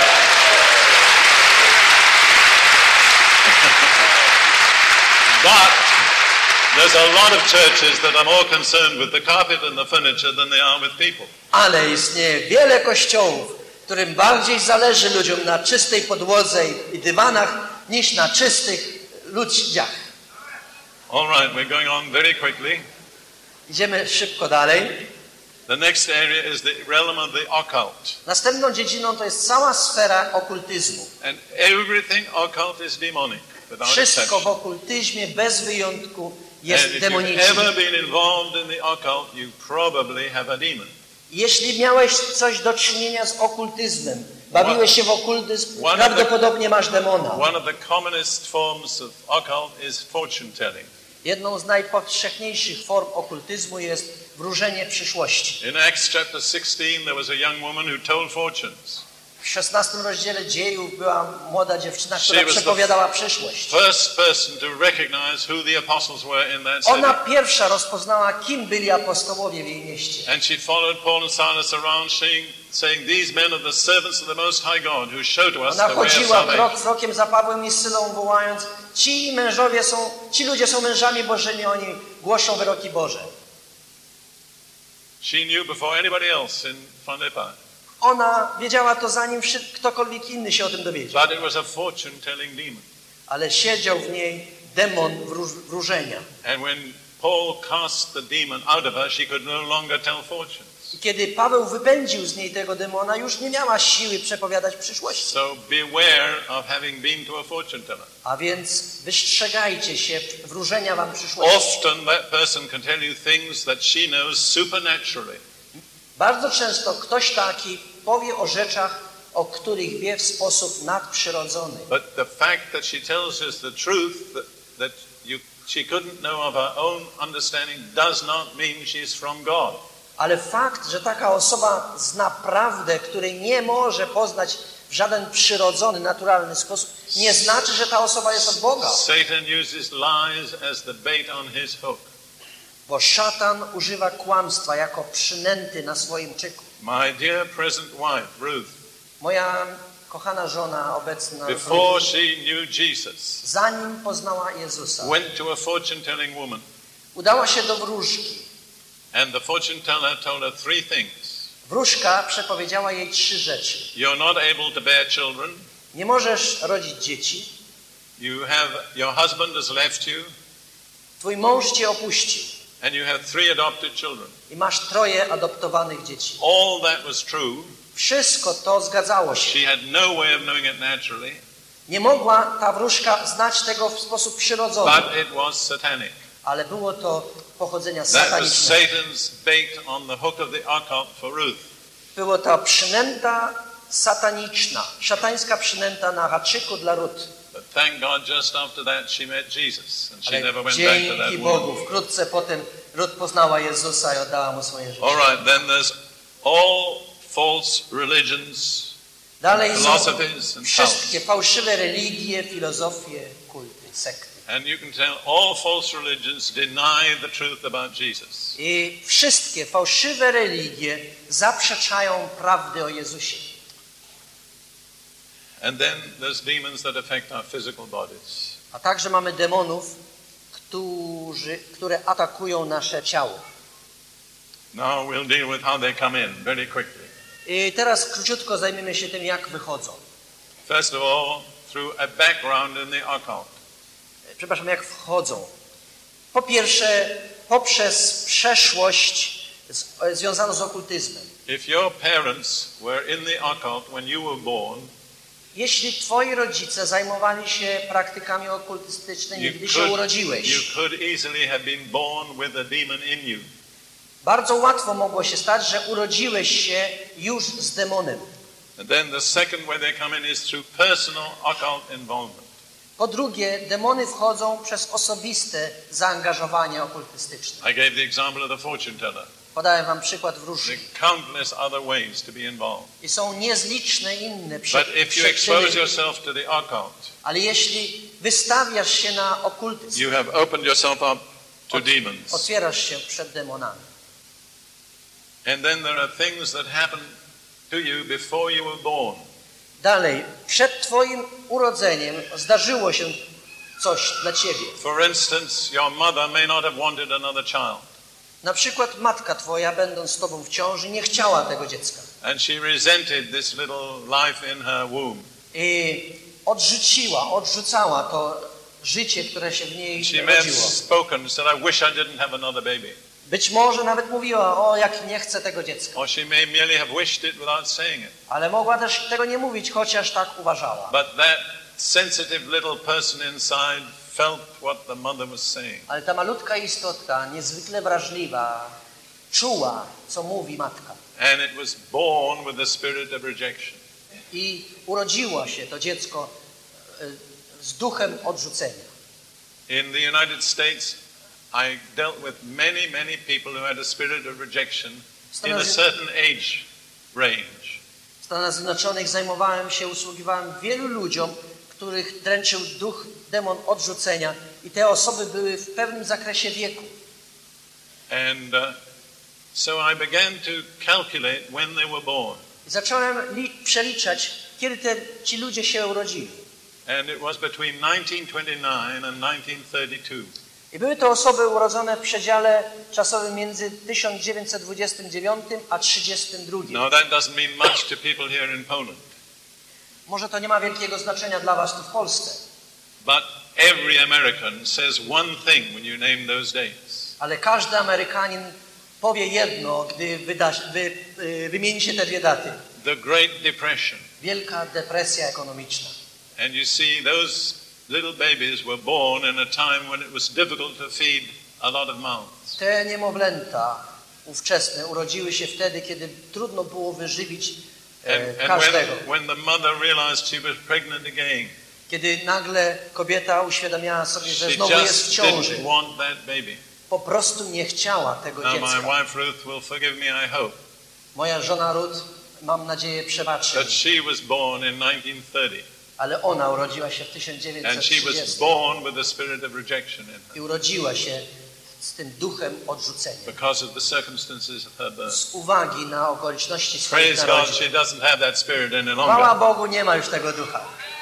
But there's a lot of churches that are more concerned with the carpet and the furniture than they are with people.
Ale istnieje wiele kościołów, którym bardziej zależy ludziom na czystej podłodze i dywanach, niż na czystych ludziach.
All right, we're going on very quickly.
Idziemy szybko dalej.
The next area is the realm of the occult.
Następną dziedziną to jest cała sfera okultyzmu.
And everything occult is demonic. without
Wszystko w
exception.
okultyzmie bez wyjątku
And
jest
if you've
demoniczne.
ever been involved in the occult, you probably have a demon.
Jeśli miałeś coś do czynienia z okultyzmem, bawiłeś się w okultyzm, prawdopodobnie masz demona.
One of the commonest forms of occult is fortune telling.
Jedną z najpowszechniejszych form okultyzmu jest wróżenie przyszłości.
In Acts chapter 16, there was a young woman who told fortunes.
W 16 rozdziale Dziejów była młoda dziewczyna,
She
która
was
przepowiadała przyszłość.
first person to recognize who the apostles were in that city.
Ona pierwsza rozpoznała, kim byli apostołowie w jej mieście.
And she followed Paul and Silas around saying, these men are the servants of the Most High God who show to us
Ona
the way of
chodziła krok
salvation.
krokiem za Pawłem i Sylą, wołając: ci ludzie są mężami Bożymi, oni głoszą wyroki Boże.
She knew before anybody else in Philippi.
Ona wiedziała to, zanim ktokolwiek inny się o tym dowiedział.
But it was a fortune-telling demon.
Ale siedział w niej demon wróżenia.
And when Paul cast the demon out of her, she could no longer tell fortunes.
I kiedy Paweł wypędził z niej tego demona, już nie miała siły przepowiadać przyszłości.
So beware of having been to a fortune teller.
A więc wystrzegajcie się wróżenia wam przyszłości.
Often that person can tell you things that she knows supernaturally.
Bardzo często ktoś taki powie o rzeczach, o których wie w sposób nadprzyrodzony.
But the fact that she tells us the truth that she couldn't know of her own understanding does not mean she's from God.
Ale fakt, że taka osoba zna prawdę, której nie może poznać w żaden przyrodzony, naturalny sposób, nie znaczy, że ta osoba jest od Boga.
Satan uses lies as the bait on his hook.
Bo szatan używa kłamstwa jako przynęty na swoim czyku.
My dear present wife, Ruth,
moja kochana żona obecna,
before she knew Jesus,
zanim poznała Jezusa,
went to a fortune-telling woman.
Udała się do wróżki.
And the fortune teller told her three things.
Wróżka przepowiedziała jej 3 rzeczy.
You're not able to bear children.
Nie możesz rodzić dzieci.
Your husband has left you.
Twój mąż cię opuścił.
And you have 3 adopted children.
I masz 3 adoptowanych dzieci.
All that was true.
Wszystko to zgadzało się.
She had no way of knowing it naturally.
Nie mogła ta wróżka znać tego w sposób przyrodzony.
But it was satanic.
Ale było to pochodzenia
That was
satanicznego.
Satan's bait on the hook of the occult for Ruth.
Było to przynęta sataniczna, szatańska przynęta na haczyku dla Rut.
But thank God, just after that she met Jesus, and she
Ale
never went back to that
dzięki
woman.
Bogu, wkrótce potem Rut poznała Jezusa i oddała mu swoje życie.
All right, then there's all false religions,
Dalej są
philosophies and
wszystkie fałszywe religie, filozofie, kulty, sekty.
And you can tell all false religions deny the truth about Jesus.
I wszystkie fałszywe religie zaprzeczają prawdy o Jezusie.
And then there's demons that affect our physical bodies.
A także mamy demonów, które atakują nasze ciało.
Now we'll deal with how they come in very quickly.
I teraz króciutko zajmiemy się tym, jak wychodzą.
First of all, through a background in the occult.
Przepraszam, jak wchodzą. Po pierwsze, poprzez przeszłość związaną z okultyzmem.
If your parents were in the occult when you were born,
jeśli twoi rodzice zajmowali się praktykami okultystycznymi, gdy się urodziłeś,
you could easily have been born with a demon in you.
Bardzo łatwo mogło się stać, że urodziłeś się już z demonem.
And then the second way they come in is through personal occult involvement.
Po drugie, demony wchodzą przez osobiste zaangażowanie okultystyczne.
I gave the example of the fortune teller.
Podałem wam przykład wróżki.
There are countless other ways to be involved.
I są niezliczne inne
But if you expose yourself to the occult,
ale jeśli wystawiasz się na okultyzm,
you have opened yourself up to demons.
Otwierasz się przed demonami.
And then there are things that happen to you before you were born.
Dalej, przed twoim urodzeniem zdarzyło się coś dla ciebie.
For instance, your mother may not have wanted another child.
Na przykład matka twoja, będąc z tobą w ciąży, nie chciała tego dziecka.
And she resented this little life in her womb.
I odrzucała to życie, które się w niej
She may have
rodziło.
spoken, said, I wish I didn't have another baby.
Być może nawet mówiła, o jak nie chcę tego dziecka.
Or she may merely have wished it without saying it.
Ale mogła też tego nie mówić, chociaż tak uważała.
But that sensitive little person inside felt what the mother was saying.
Ale ta malutka istotka, niezwykle wrażliwa, czuła, co mówi matka.
And it was born with the spirit of rejection.
I urodziło się to dziecko z duchem odrzucenia.
In the United States, I dealt with many people who had a spirit of rejection in a certain age range.
W W Stanach Zjednoczonych usługiwałem wielu ludziom, których dręczył demon odrzucenia i te osoby były w pewnym zakresie wieku.
And so I began to calculate when they were born.
I zacząłem przeliczać, kiedy ci ludzie się urodzili.
And it was between 1929 and 1932.
I były to osoby urodzone w przedziale czasowym między 1929 a 1932.
Now that doesn't mean much to people here in Poland.
Może to nie ma wielkiego znaczenia dla was tu w Polsce.
But every American says one thing when you name those dates.
Ale każdy Amerykanin powie jedno, gdy wymieni się te dwie daty.
The Great Depression.
Wielka depresja ekonomiczna.
And you see those little babies were born in a time when it was difficult to feed a lot of mouths.
Te niemowlęta ówczesne urodziły się wtedy, kiedy trudno było wyżywić każdego.
When the mother realized she was pregnant again.
Kiedy nagle kobieta uświadamiała sobie, że znowu jest w ciąży. Po prostu nie chciała tego dziecka.
My wife Ruth will forgive me, I hope.
Moja żona Ruth, mam nadzieję, przebaczy.
But she was born in 1930.
Ale ona urodziła się w 1930.
And she was born with the spirit of rejection in her.
I urodziła się z tym duchem odrzucenia.
Because of the circumstances of her birth.
Z uwagi na okoliczności swoich
narodzin. Praise God, she doesn't have that spirit any longer.
Chwała Bogu, nie ma już tego ducha.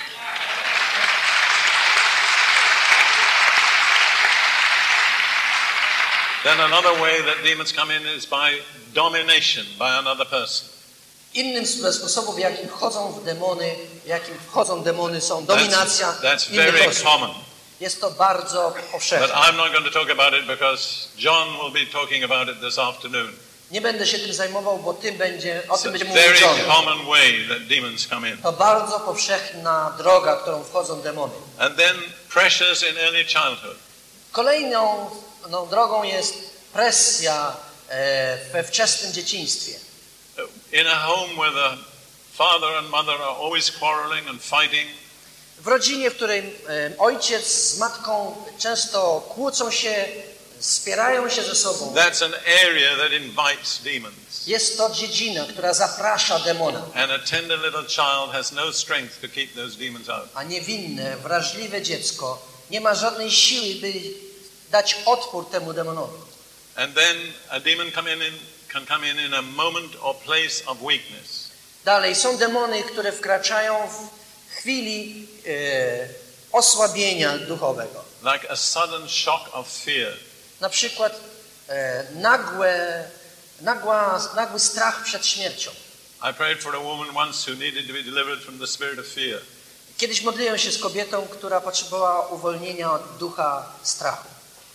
Then another way that demons come in is by domination by another person.
Innym sposobem, w jakim wchodzą demony, są dominacja innych osób.
Common.
Jest to bardzo powszechne.
But I'm not going to talk about it because John will be talking about it this afternoon.
Nie będę się tym zajmował, bo o tym będzie mówił
very
John.
Common way that demons come in.
To bardzo powszechna droga, którą wchodzą demony.
And then pressures in early childhood.
Kolejną drogą jest presja we wczesnym dzieciństwie.
In a home where the father and mother are always quarreling and fighting.
W rodzinie, w której ojciec z matką często kłócą się, spierają się ze sobą.
That's an area that invites demons.
Jest to dziedzina, która zaprasza demona.
And a tender little child has no strength to keep those demons out.
A niewinne, wrażliwe dziecko nie ma żadnej siły, by dać odpór temu demonowi.
And then a demon can come in a moment or place of weakness.
Dalej są demony, które wkraczają w chwili osłabienia duchowego.
Like a sudden shock of fear.
Na przykład nagły strach przed śmiercią.
I prayed for a woman once who needed to be delivered from the spirit of fear.
Kiedyś modliłem się z kobietą, która potrzebowała uwolnienia od ducha strachu.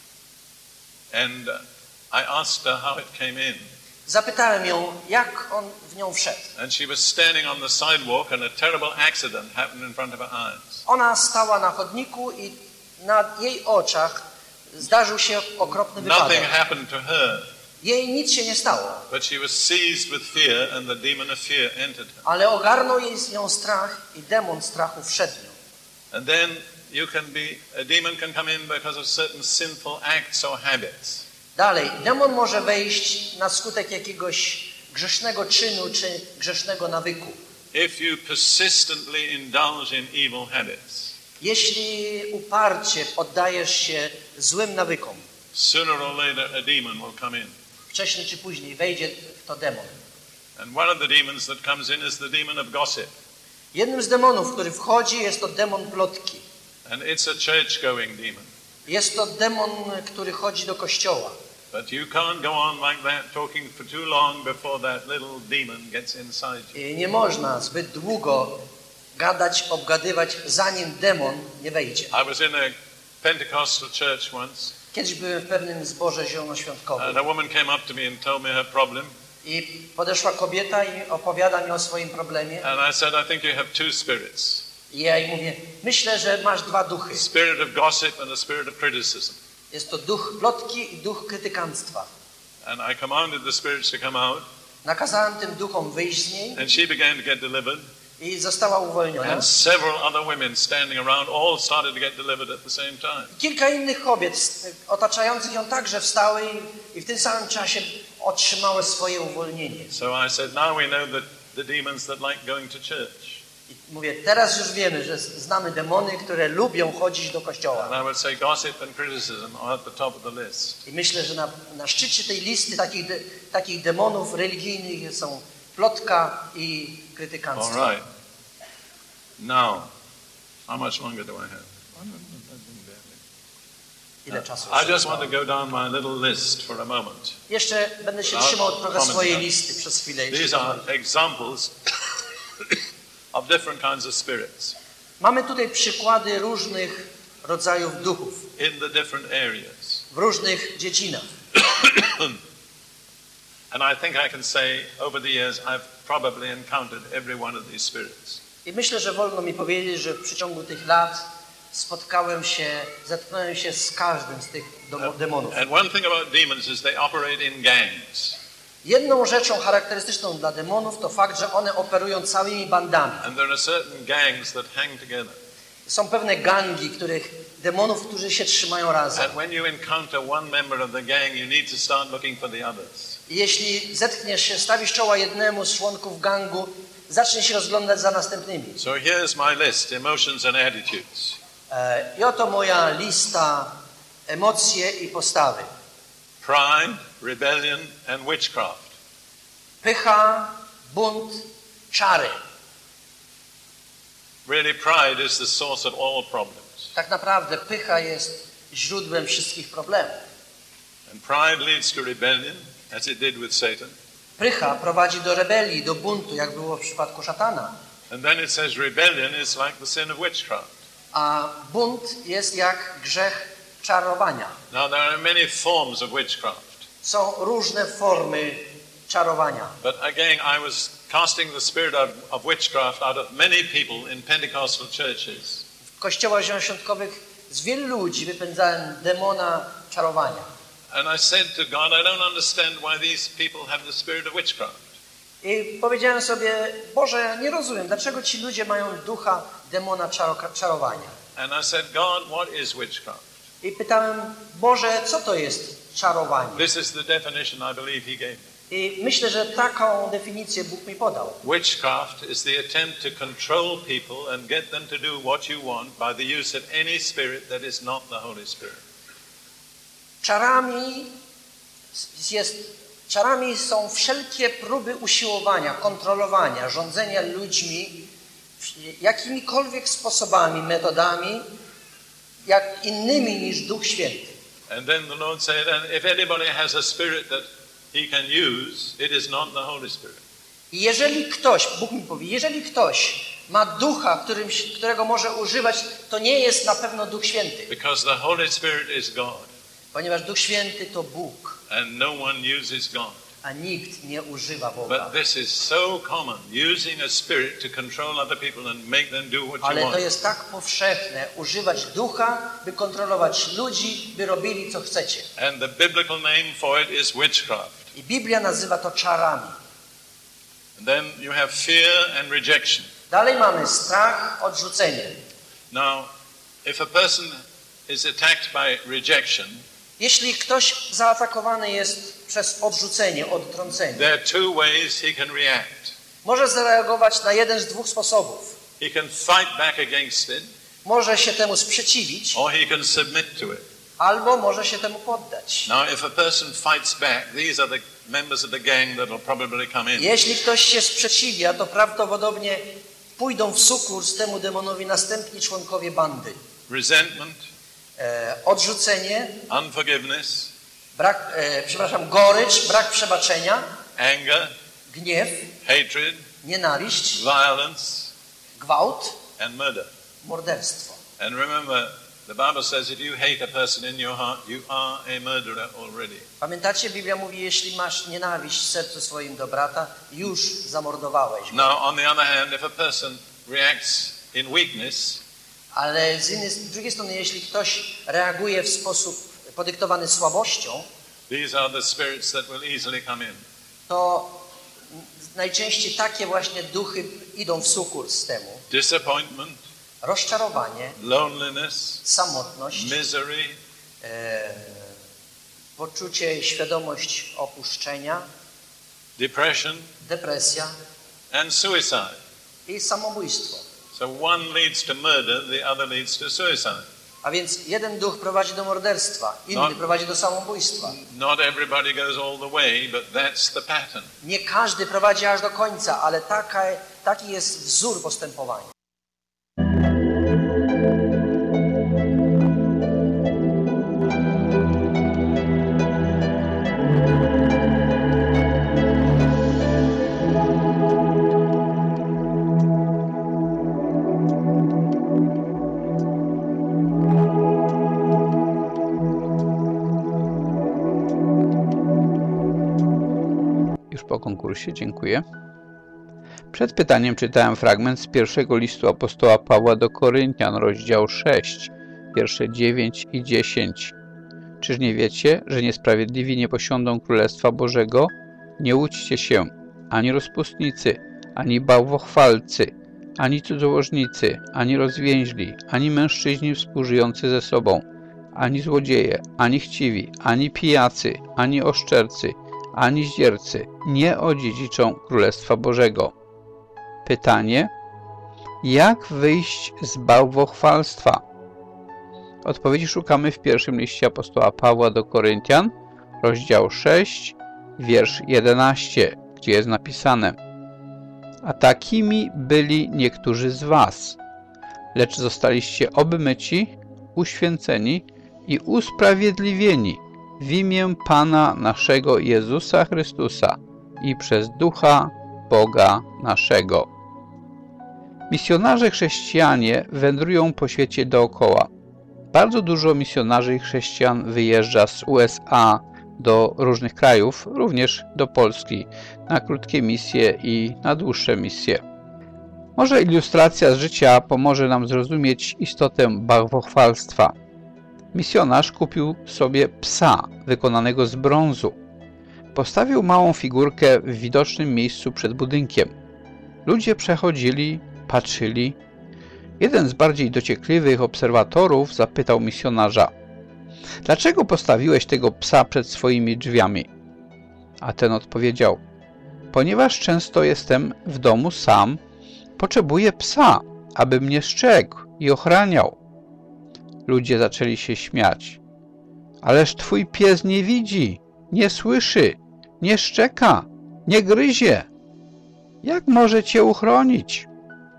And I asked her how it came in.
Zapytałem ją, jak on w nią wszedł.
And she was standing on the sidewalk and a terrible accident happened in front of her eyes.
Ona stała na chodniku i na jej oczach zdarzył się okropny wypadek.
Nothing happened to her.
Jej nic się nie stało.
But she was seized with fear and the demon of fear entered her.
Ale ogarnął jej z nią strach i demon strachu wszedł w nią.
And then a demon can come in because of certain sinful acts or habits.
Dalej, demon może wejść na skutek jakiegoś grzesznego czynu czy grzesznego nawyku.
If you persistently indulge in evil habits.
Jeśli uparcie poddajesz się złym nawykom.
Sooner or later a demon will come in.
Wcześniej czy później wejdzie w to demon.
And one of the demons that comes in is the demon of gossip.
Jednym z demonów, który wchodzi, jest to demon plotki.
And it's a church-going demon.
Jest to demon, który chodzi do kościoła.
But you can't go on like that talking for too long before that little demon gets inside you.
I nie można zbyt długo gadać, obgadywać, zanim demon nie wejdzie.
I was in a Pentecostal church once.
Kiedyś byłem w pewnym zborze zielonoświątkowym.
And a woman came up to me and told me her problem.
I podeszła kobieta i opowiada mi o swoim problemie.
And I said, I think you have two spirits.
I ja jej mówię, myślę, że masz dwa duchy.
Spirit of gossip and a spirit of criticism.
Jest to duch plotki i duch krytykanstwa.
And I commanded the spirits to come out.
Nakazałem tym duchom wyjść z niej.
And she began to get delivered.
I została uwolniona.
And several other women standing around all started to get delivered at the same time.
Kilka innych kobiet otaczających ją także wstały i w tym samym czasie otrzymały swoje uwolnienie.
So I said, now we know that the demons that like going to church.
I mówię, teraz już wiemy, że znamy demony, które lubią chodzić do kościoła.
And I would say gossip and criticism are at the top of the list.
I myślę, że na szczycie tej listy takich demonów religijnych są plotka i krytykanstwo.
All right. Now, how much longer do I have?
Ile czasu?
I just want to go down my little list for a moment.
Jeszcze będę się trzymał trochę swojej listy przez chwilę.
These are examples of different kinds of spirits.
Mamy tutaj przykłady różnych rodzajów duchów.
In the different areas.
W różnych dziedzinach.
And I think I can say over the years I've probably encountered every one of these spirits.
I myślę, że wolno mi powiedzieć, że w przeciągu tych lat zetknąłem się z każdym z tych demonów.
And one thing about demons is they operate in gangs.
Jedną rzeczą charakterystyczną dla demonów to fakt, że one operują całymi bandami.
And there are certain gangs that hang together.
Są pewne gangi, demonów, którzy się trzymają razem.
And when you encounter one member of the gang, you need to start looking for the others.
I jeśli zetkniesz się, stawisz czoła jednemu z członków gangu, zaczniesz się rozglądać za następnymi.
So here's my list: emotions and attitudes.
I oto moja lista: emocje i postawy.
Pride, rebellion and witchcraft.
Pycha, bunt, czary.
Really, pride is the source of all problems.
Tak naprawdę pycha jest źródłem wszystkich problemów.
And pride leads to rebellion, as it did with Satan.
Pycha prowadzi do rebelii, do buntu, jak było w przypadku szatana.
And then it says rebellion is like the sin of witchcraft.
A bunt jest jak grzech czarowania.
Now there are many forms of witchcraft.
Są różne formy czarowania.
But again, I was casting the spirit of witchcraft out of many people in Pentecostal churches.
W kościołach zielonoświątkowych z wielu ludzi wypędzałem demona czarowania.
And I said to God, I don't understand why these people have the spirit of witchcraft.
I powiedziałem sobie, Boże, ja nie rozumiem, dlaczego ci ludzie mają ducha demona czarowania.
And I said, God, what is witchcraft?
I pytałem, Boże, co to jest czarowanie?
This is the definition I believe He gave me.
I myślę, że taką definicję Bóg mi podał.
Witchcraft is the attempt to control people and get them to do what you want by the use of any spirit that is not the Holy Spirit.
Czarami są wszelkie próby usiłowania, kontrolowania, rządzenia ludźmi jakimikolwiek sposobami, metodami, jak innymi niż Duch Święty.
And then the Lord said, and if anybody has a spirit that he can use, it is not the Holy Spirit.
I jeżeli ktoś, Bóg mi powie, jeżeli ktoś ma ducha, którego może używać, to nie jest na pewno Duch Święty.
Because the Holy Spirit is God.
Ponieważ Duch Święty to Bóg.
And no one uses God.
A nikt nie używa Boga.
But this is so common, using a spirit to control other people and make them do what you want.
Ale to jest tak powszechne, używać ducha, by kontrolować ludzi, by robili co chcecie.
And the biblical name for it is witchcraft.
I Biblia nazywa to czarami.
And then you have fear and rejection.
Dalej mamy strach, odrzucenie.
Now, if a person is attacked by rejection,
jeśli ktoś zaatakowany jest przez odrzucenie, odtrącenie,
there are two ways he can react.
Może zareagować na jeden z dwóch sposobów.
He can fight back against it,
może się temu sprzeciwić,
or he can submit to it.
Albo może się temu poddać.
Now, if a person fights back, these are the members of the gang that will probably come in.
Jeśli ktoś się sprzeciwia, to prawdopodobnie pójdą w sukurs temu demonowi następni członkowie bandy.
Resentment,
odrzucenie,
unforgiveness,
gorycz, brak przebaczenia,
anger,
gniew,
hatred,
nienawiść,
violence,
gwałt,
and murder.
Morderstwo.
And remember, the Bible says if you hate a person in your heart, you are a murderer already.
Pamiętacie, Biblia mówi, jeśli masz nienawiść w sercu swoim do brata, już zamordowałeś go.
Now, on the other hand, if a person reacts in weakness,
ale z drugiej strony, jeśli ktoś reaguje w sposób podyktowany słabością,
these are the spirits that will easily come in.
To najczęściej takie właśnie duchy idą w sukurs temu.
Disappointment,
rozczarowanie,
loneliness,
samotność,
misery,
poczucie, świadomość opuszczenia,
depression,
depresja,
and suicide.
I samobójstwo.
So one leads to murder, the other leads to suicide.
A więc jeden duch prowadzi do morderstwa, inny prowadzi do samobójstwa.
Not everybody goes all the way, but that's the pattern.
Nie każdy prowadzi aż do końca, ale taki jest wzór postępowania.
Po konkursie, dziękuję. Przed pytaniem czytałem fragment z pierwszego listu apostoła Pawła do Koryntian, rozdział 6, wiersze 9 i 10. Czyż nie wiecie, że niesprawiedliwi nie posiądą Królestwa Bożego? Nie łudźcie się, ani rozpustnicy, ani bałwochwalcy, ani cudzołożnicy, ani rozwięźli, ani mężczyźni współżyjący ze sobą, ani złodzieje, ani chciwi, ani pijacy, ani oszczercy, ani zdziercy nie odziedziczą Królestwa Bożego. Pytanie: jak wyjść z bałwochwalstwa? Odpowiedzi szukamy w pierwszym liście apostoła Pawła do Koryntian, rozdział 6, wiersz 11, gdzie jest napisane: a takimi byli niektórzy z was, lecz zostaliście obmyci, uświęceni i usprawiedliwieni w imię Pana naszego Jezusa Chrystusa i przez Ducha Boga naszego. Misjonarze chrześcijanie wędrują po świecie dookoła. Bardzo dużo misjonarzy i chrześcijan wyjeżdża z USA do różnych krajów, również do Polski, na krótkie misje i na dłuższe misje. Może ilustracja z życia pomoże nam zrozumieć istotę bałwochwalstwa. Misjonarz kupił sobie psa wykonanego z brązu. Postawił małą figurkę w widocznym miejscu przed budynkiem. Ludzie przechodzili, patrzyli. Jeden z bardziej dociekliwych obserwatorów zapytał misjonarza: dlaczego postawiłeś tego psa przed swoimi drzwiami? A ten odpowiedział: ponieważ często jestem w domu sam, potrzebuję psa, aby mnie strzegł i ochraniał. Ludzie zaczęli się śmiać. Ależ twój pies nie widzi, nie słyszy, nie szczeka, nie gryzie. Jak może cię uchronić?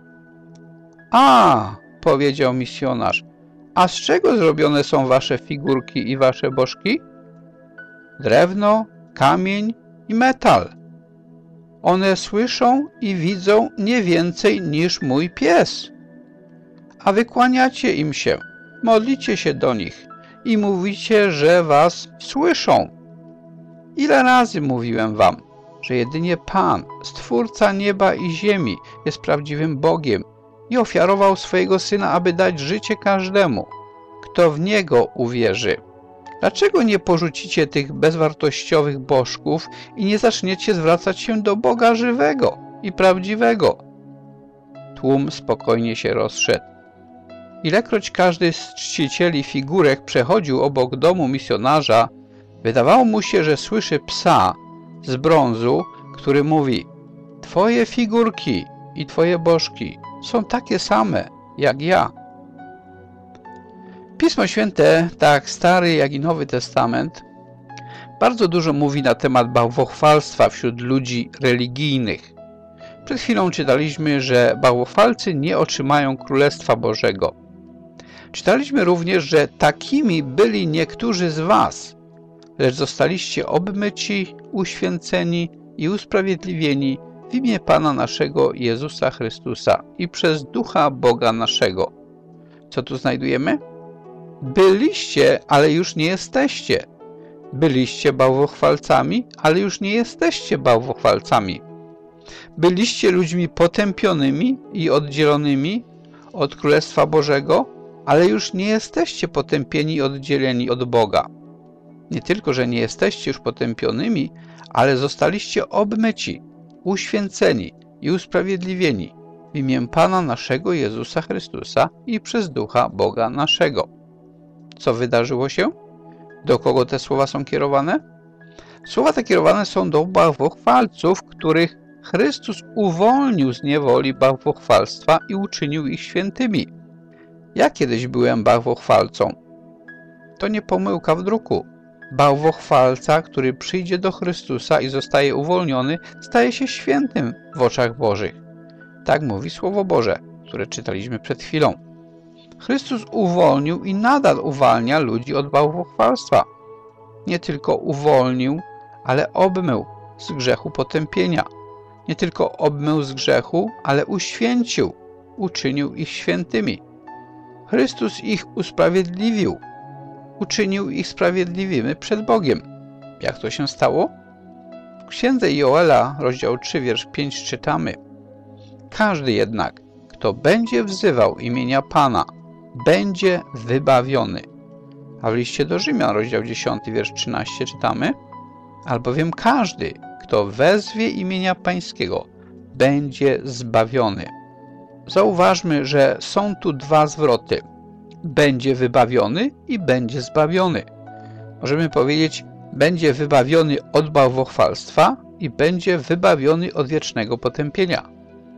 A, powiedział misjonarz, a z czego zrobione są wasze figurki i wasze bożki? Drewno, kamień i metal. One słyszą i widzą nie więcej niż mój pies. A wy kłaniacie im się, modlicie się do nich i mówicie, że was słyszą. Ile razy mówiłem wam, że jedynie Pan, Stwórca nieba i ziemi, jest prawdziwym Bogiem i ofiarował swojego Syna, aby dać życie każdemu, kto w Niego uwierzy. Dlaczego nie porzucicie tych bezwartościowych bożków i nie zaczniecie zwracać się do Boga żywego i prawdziwego? Tłum spokojnie się rozszedł. Ilekroć każdy z czcicieli figurek przechodził obok domu misjonarza, wydawało mu się, że słyszy psa z brązu, który mówi: twoje figurki i twoje bożki są takie same jak ja. Pismo Święte, tak Stary jak i Nowy Testament, bardzo dużo mówi na temat bałwochwalstwa wśród ludzi religijnych. Przed chwilą czytaliśmy, że bałwochwalcy nie otrzymają Królestwa Bożego. Czytaliśmy również, że takimi byli niektórzy z was, lecz zostaliście obmyci, uświęceni i usprawiedliwieni w imię Pana naszego Jezusa Chrystusa i przez Ducha Boga naszego. Co tu znajdujemy? Byliście, ale już nie jesteście. Byliście bałwochwalcami, ale już nie jesteście bałwochwalcami. Byliście ludźmi potępionymi i oddzielonymi od Królestwa Bożego, ale już nie jesteście potępieni i oddzieleni od Boga. Nie tylko, że nie jesteście już potępionymi, ale zostaliście obmyci, uświęceni i usprawiedliwieni w imię Pana naszego Jezusa Chrystusa i przez Ducha Boga naszego. Co wydarzyło się? Do kogo te słowa są kierowane? Słowa te kierowane są do bałwochwalców, których Chrystus uwolnił z niewoli bałwochwalstwa i uczynił ich świętymi. Ja kiedyś byłem bałwochwalcą. To nie pomyłka w druku. Bałwochwalca, który przyjdzie do Chrystusa i zostaje uwolniony, staje się świętym w oczach Bożych. Tak mówi Słowo Boże, które czytaliśmy przed chwilą. Chrystus uwolnił i nadal uwalnia ludzi od bałwochwalstwa. Nie tylko uwolnił, ale obmył z grzechu potępienia. Nie tylko obmył z grzechu, ale uświęcił, uczynił ich świętymi. Chrystus ich usprawiedliwił, uczynił ich sprawiedliwymi przed Bogiem. Jak to się stało? W księdze Joela, rozdział 3, wiersz 5 czytamy: Każdy jednak, kto będzie wzywał imienia Pana, będzie wybawiony. A w liście do Rzymian, rozdział 10, wiersz 13 czytamy: Albowiem każdy, kto wezwie imienia Pańskiego, będzie zbawiony. Zauważmy, że są tu dwa zwroty. Będzie wybawiony i będzie zbawiony. Możemy powiedzieć, będzie wybawiony od bałwochwalstwa i będzie wybawiony od wiecznego potępienia.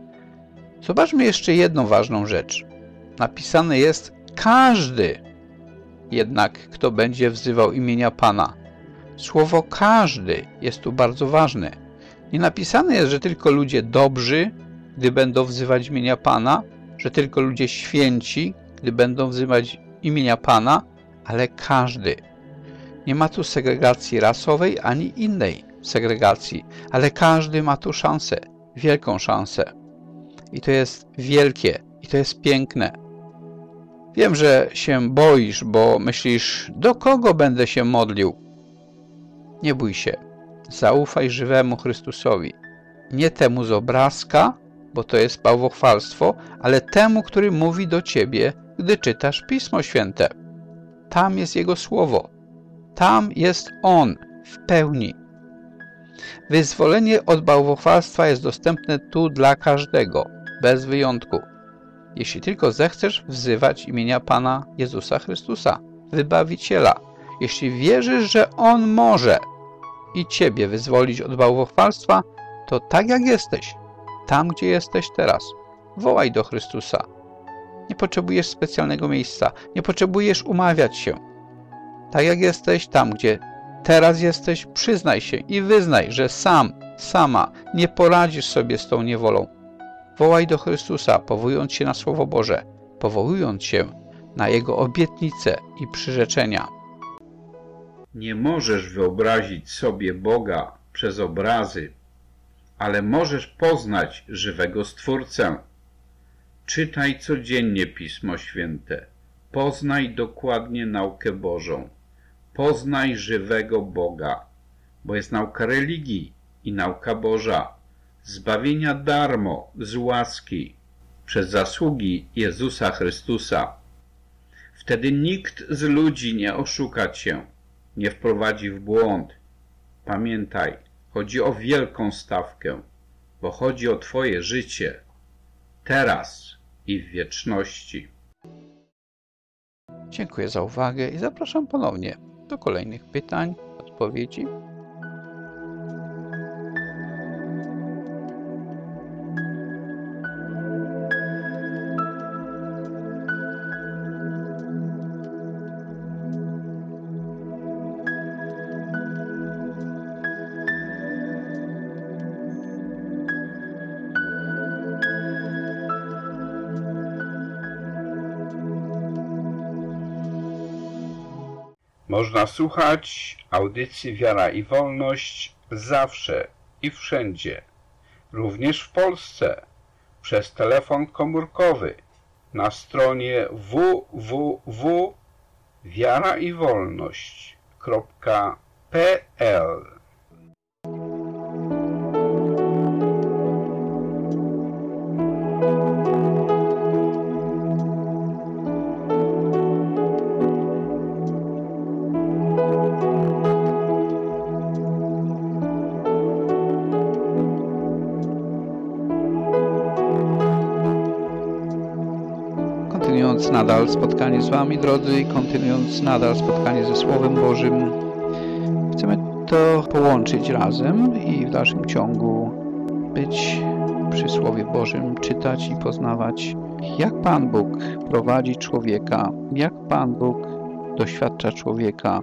Zobaczmy jeszcze jedną ważną rzecz. Napisane jest każdy jednak, kto będzie wzywał imienia Pana. Słowo każdy jest tu bardzo ważne. Nie napisane jest, że tylko ludzie dobrzy, gdy będą wzywać imienia Pana, że tylko ludzie święci, gdy będą wzywać imienia Pana, ale każdy. Nie ma tu segregacji rasowej ani innej segregacji, ale każdy ma tu szansę, wielką szansę. I to jest wielkie, i to jest piękne. Wiem, że się boisz, bo myślisz, do kogo będę się modlił? Nie bój się. Zaufaj żywemu Chrystusowi. Nie temu z obrazka, bo to jest bałwochwalstwo, ale temu, który mówi do ciebie, gdy czytasz Pismo Święte. Tam jest Jego Słowo. Tam jest On w pełni. Wyzwolenie od bałwochwalstwa jest dostępne tu dla każdego, bez wyjątku. Jeśli tylko zechcesz wzywać imienia Pana Jezusa Chrystusa, Wybawiciela. Jeśli wierzysz, że On może i ciebie wyzwolić od bałwochwalstwa, to tak jak jesteś, tam gdzie jesteś teraz, wołaj do Chrystusa. Nie potrzebujesz specjalnego miejsca, nie potrzebujesz umawiać się. Tak jak jesteś, tam gdzie teraz jesteś, przyznaj się i wyznaj, że sama nie poradzisz sobie z tą niewolą. Wołaj do Chrystusa, powołując się na Słowo Boże, powołując się na Jego obietnice i przyrzeczenia.
Nie możesz wyobrazić sobie Boga przez obrazy, ale możesz poznać żywego Stwórcę. Czytaj codziennie Pismo Święte. Poznaj dokładnie naukę Bożą. Poznaj żywego Boga, bo jest nauka religii i nauka Boża, zbawienia darmo, z łaski, przez zasługi Jezusa Chrystusa. Wtedy nikt z ludzi nie oszuka cię, nie wprowadzi w błąd. Pamiętaj, chodzi o wielką stawkę, bo chodzi o twoje życie, teraz i w wieczności.
Dziękuję za uwagę i zapraszam ponownie do kolejnych pytań, odpowiedzi.
Można słuchać audycji Wiara i Wolność zawsze i wszędzie, również w Polsce, przez telefon komórkowy na stronie www.wiaraiwolność.pl.
Kontynuując nadal spotkanie z Wami, drodzy, kontynuując nadal spotkanie ze Słowem Bożym, chcemy to połączyć razem i w dalszym ciągu być przy Słowie Bożym, czytać i poznawać, jak Pan Bóg prowadzi człowieka, jak Pan Bóg doświadcza człowieka,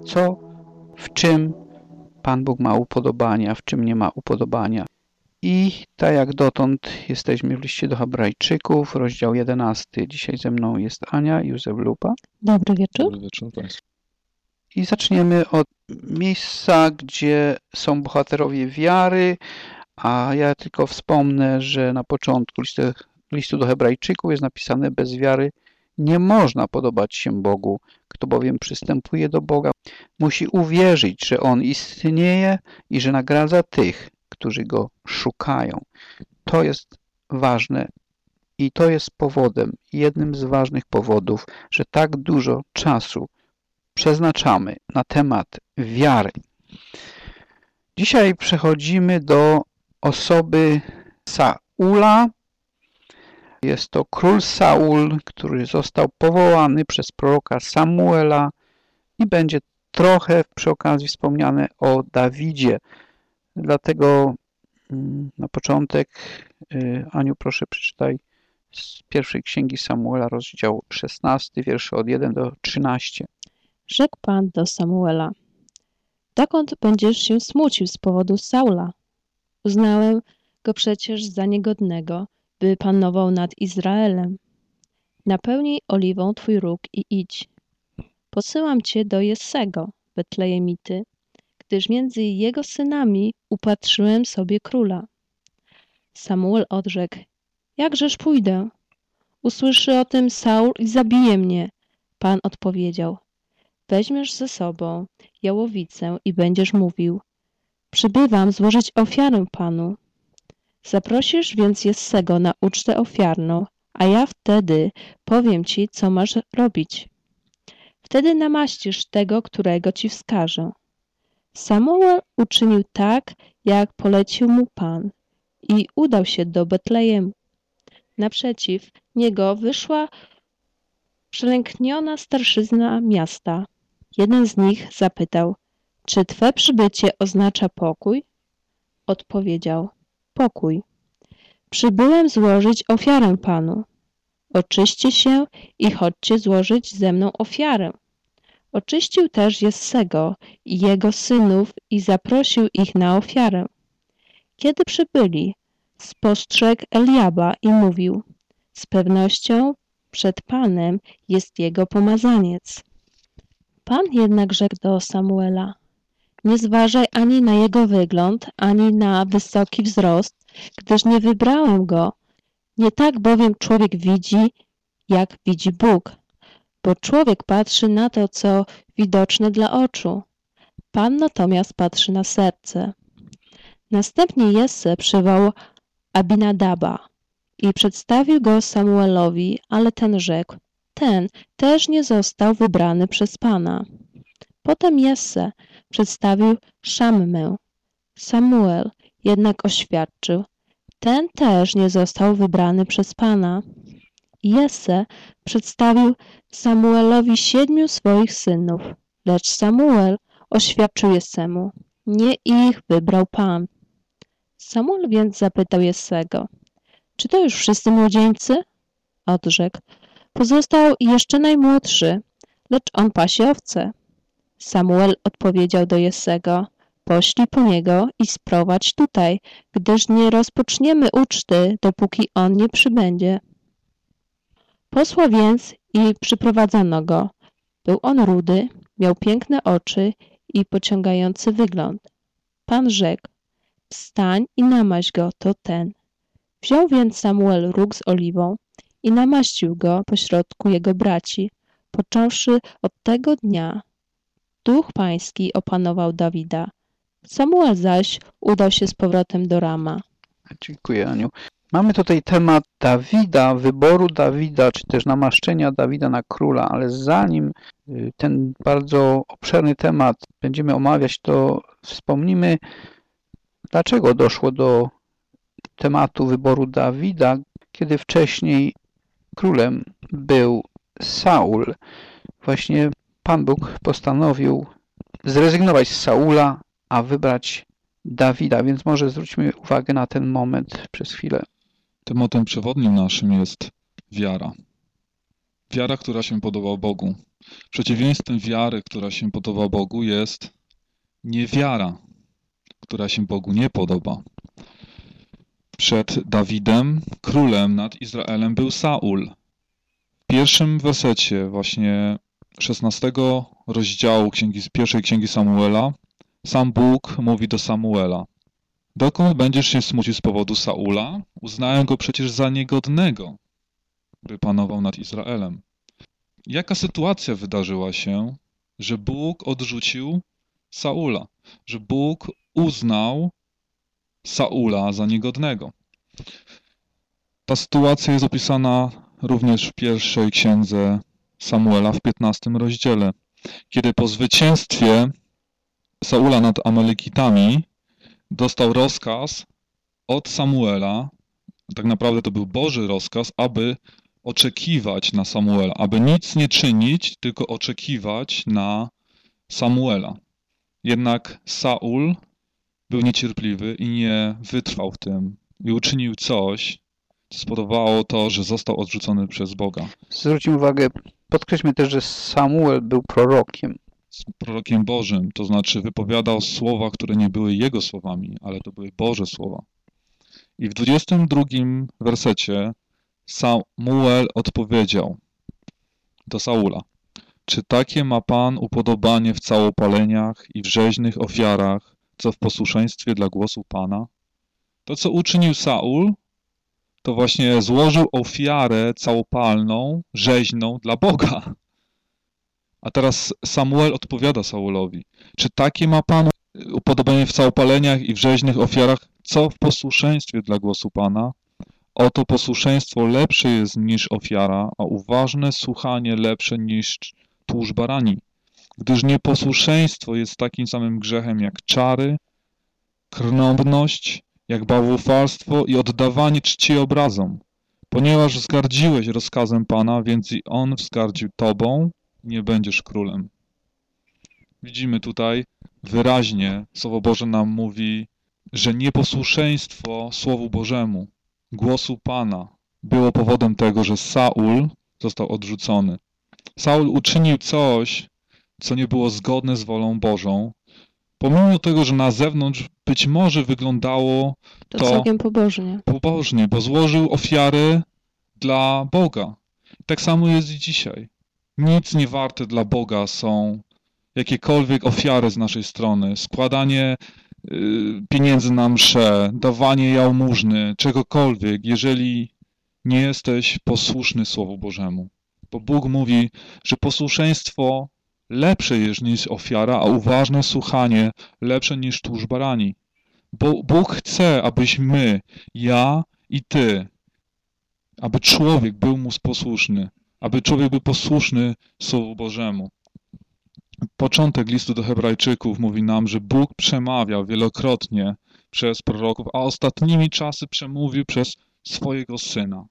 w czym Pan Bóg ma upodobania, w czym nie ma upodobania. I tak jak dotąd jesteśmy w liście do Hebrajczyków, rozdział 11. Dzisiaj ze mną jest Ania Józef Lupa.
Dobry wieczór.
Dobry wieczór Państwu.
I zaczniemy od miejsca, gdzie są bohaterowie wiary, a ja tylko wspomnę, że na początku listu do Hebrajczyków jest napisane: bez wiary nie można podobać się Bogu. Kto bowiem przystępuje do Boga, musi uwierzyć, że On istnieje i że nagradza tych, którzy Go szukają. To jest ważne i to jest jednym z ważnych powodów, że tak dużo czasu przeznaczamy na temat wiary. Dzisiaj przechodzimy do osoby Saula. Jest to król Saul, który został powołany przez proroka Samuela i będzie trochę przy okazji wspomniane o Dawidzie. Dlatego na początek, Aniu, proszę przeczytaj z pierwszej księgi Samuela, rozdział 16, wiersze od 1 do 13.
Rzekł Pan do Samuela: dokąd będziesz się smucił z powodu Saula? Uznałem go przecież za niegodnego, by panował nad Izraelem. Napełnij oliwą twój róg i idź. Posyłam cię do Jessego, Betlejemity, gdyż między jego synami upatrzyłem sobie króla. Samuel odrzekł: jakżeż pójdę? Usłyszy o tym Saul i zabije mnie. Pan odpowiedział: weźmiesz ze sobą jałowicę i będziesz mówił: przybywam złożyć ofiarę Panu. Zaprosisz więc Jessego na ucztę ofiarną, a ja wtedy powiem ci, co masz robić. Wtedy namaścisz tego, którego ci wskażę. Samuel uczynił tak, jak polecił mu Pan, i udał się do Betlejemu. Naprzeciw niego wyszła przelękniona starszyzna miasta. Jeden z nich zapytał: czy twe przybycie oznacza pokój? Odpowiedział: pokój. Przybyłem złożyć ofiarę Panu. Oczyście się i chodźcie złożyć ze mną ofiarę. Oczyścił też Jessego i jego synów i zaprosił ich na ofiarę. Kiedy przybyli, spostrzegł Eliaba i mówił: z pewnością przed Panem jest jego pomazaniec. Pan jednak rzekł do Samuela: nie zważaj ani na jego wygląd, ani na wysoki wzrost, gdyż nie wybrałem go. Nie tak bowiem człowiek widzi, jak widzi Bóg. Bo człowiek patrzy na to, co widoczne dla oczu. Pan natomiast patrzy na serce. Następnie Jesse przywołał Abinadaba i przedstawił go Samuelowi, ale ten rzekł: ten też nie został wybrany przez Pana. Potem Jesse przedstawił Szammę. Samuel jednak oświadczył: ten też nie został wybrany przez Pana. Jesse przedstawił Samuelowi 7 swoich synów, lecz Samuel oświadczył Jessemu: nie ich wybrał Pan. Samuel więc zapytał Jessego: czy to już wszyscy młodzieńcy? Odrzekł: pozostał jeszcze najmłodszy, lecz on pasie owce. Samuel odpowiedział do Jessego: poślij po niego i sprowadź tutaj, gdyż nie rozpoczniemy uczty, dopóki on nie przybędzie. Posłał więc i przyprowadzono go. Był on rudy, miał piękne oczy i pociągający wygląd. Pan rzekł: wstań i namaść go, to ten. Wziął więc Samuel róg z oliwą i namaścił go pośrodku jego braci. Począwszy od tego dnia, Duch Pański opanował Dawida. Samuel zaś udał się z powrotem do Rama.
Dziękuję, Aniu. Mamy tutaj temat Dawida, wyboru Dawida, czy też namaszczenia Dawida na króla, ale zanim ten bardzo obszerny temat będziemy omawiać, to wspomnimy, dlaczego doszło do tematu wyboru Dawida, kiedy wcześniej królem był Saul. Właśnie Pan Bóg postanowił zrezygnować z Saula, a wybrać Dawida, więc może zwróćmy uwagę na ten moment przez chwilę.
Tematem przewodnim naszym jest wiara. Wiara, która się podoba Bogu. Przeciwieństwem wiary, która się podoba Bogu, jest niewiara, która się Bogu nie podoba. Przed Dawidem, królem nad Izraelem, był Saul. W pierwszym wersecie właśnie 16 rozdziału pierwszej księgi Samuela sam Bóg mówi do Samuela: dokąd będziesz się smucił z powodu Saula? Uznałem go przecież za niegodnego, by panował nad Izraelem. Jaka sytuacja wydarzyła się, że Bóg odrzucił Saula? Że Bóg uznał Saula za niegodnego. Ta sytuacja jest opisana również w pierwszej księdze Samuela w 15 rozdziale, kiedy po zwycięstwie Saula nad Amalekitami dostał rozkaz od Samuela, tak naprawdę to był Boży rozkaz, aby oczekiwać na Samuela, aby nic nie czynić, tylko oczekiwać na Samuela. Jednak Saul był niecierpliwy i nie wytrwał w tym i uczynił coś, co spowodowało to, że został odrzucony przez Boga.
Zwróćmy uwagę, podkreślmy też, że Samuel był prorokiem.
Prorokiem Bożym, to znaczy wypowiadał słowa, które nie były jego słowami, ale to były Boże słowa. I w 22 wersecie Samuel odpowiedział do Saula: czy takie ma Pan upodobanie w całopaleniach i w rzeźnych ofiarach, co w posłuszeństwie dla głosu Pana? To, co uczynił Saul, to właśnie złożył ofiarę całopalną, rzeźną dla Boga. A teraz Samuel odpowiada Saulowi: czy takie ma Pan upodobanie w całopaleniach i w rzeźnych ofiarach, co w posłuszeństwie dla głosu Pana? Oto posłuszeństwo lepsze jest niż ofiara, a uważne słuchanie lepsze niż tłuszcz barani. Gdyż nieposłuszeństwo jest takim samym grzechem jak czary, krnąbność, jak bałwochwalstwo i oddawanie czci obrazom. Ponieważ wzgardziłeś rozkazem Pana, więc i On wzgardził Tobą, nie będziesz królem. Widzimy tutaj wyraźnie, Słowo Boże nam mówi, że nieposłuszeństwo Słowu Bożemu, głosu Pana, było powodem tego, że Saul został odrzucony. Saul uczynił coś, co nie było zgodne z wolą Bożą, pomimo tego, że na zewnątrz być może wyglądało
to całkiem pobożnie.
Pobożnie, bo złożył ofiary dla Boga. Tak samo jest i dzisiaj. Nic nie warte dla Boga są jakiekolwiek ofiary z naszej strony, składanie pieniędzy na mszę, dawanie jałmużny, czegokolwiek, jeżeli nie jesteś posłuszny Słowu Bożemu. Bo Bóg mówi, że posłuszeństwo lepsze jest niż ofiara, a uważne słuchanie lepsze niż tłuszcz barani. Bo Bóg chce, abyśmy, ja i ty, aby człowiek był mu posłuszny, aby człowiek był posłuszny Słowu Bożemu. Początek listu do Hebrajczyków mówi nam, że Bóg przemawiał wielokrotnie przez proroków, a ostatnimi czasy przemówił przez swojego Syna.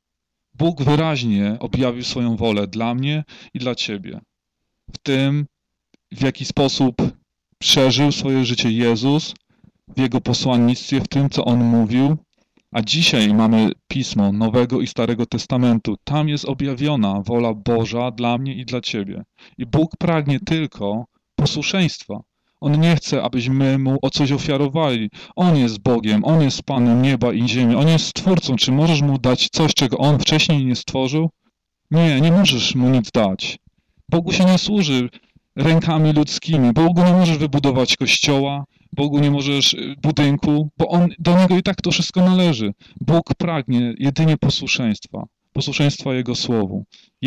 Bóg wyraźnie objawił swoją wolę dla mnie i dla ciebie. W tym, w jaki sposób przeżył swoje życie Jezus, w Jego posłannictwie, w tym, co On mówił. A dzisiaj mamy Pismo Nowego i Starego Testamentu. Tam jest objawiona wola Boża dla mnie i dla ciebie. I Bóg pragnie tylko posłuszeństwa. On nie chce, abyśmy Mu o coś ofiarowali. On jest Bogiem, On jest Panem nieba i ziemi. On jest Stwórcą. Czy możesz Mu dać coś, czego On wcześniej nie stworzył? Nie, nie możesz Mu nic dać. Bogu się nie służy rękami ludzkimi. Bogu nie możesz wybudować kościoła, Bogu nie możesz budynku, bo do Niego i tak to wszystko należy. Bóg pragnie jedynie posłuszeństwa Jego Słowu,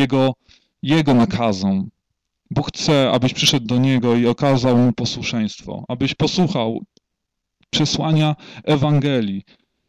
Jego nakazom. Bóg chce, abyś przyszedł do Niego i okazał Mu posłuszeństwo, abyś posłuchał przesłania Ewangelii.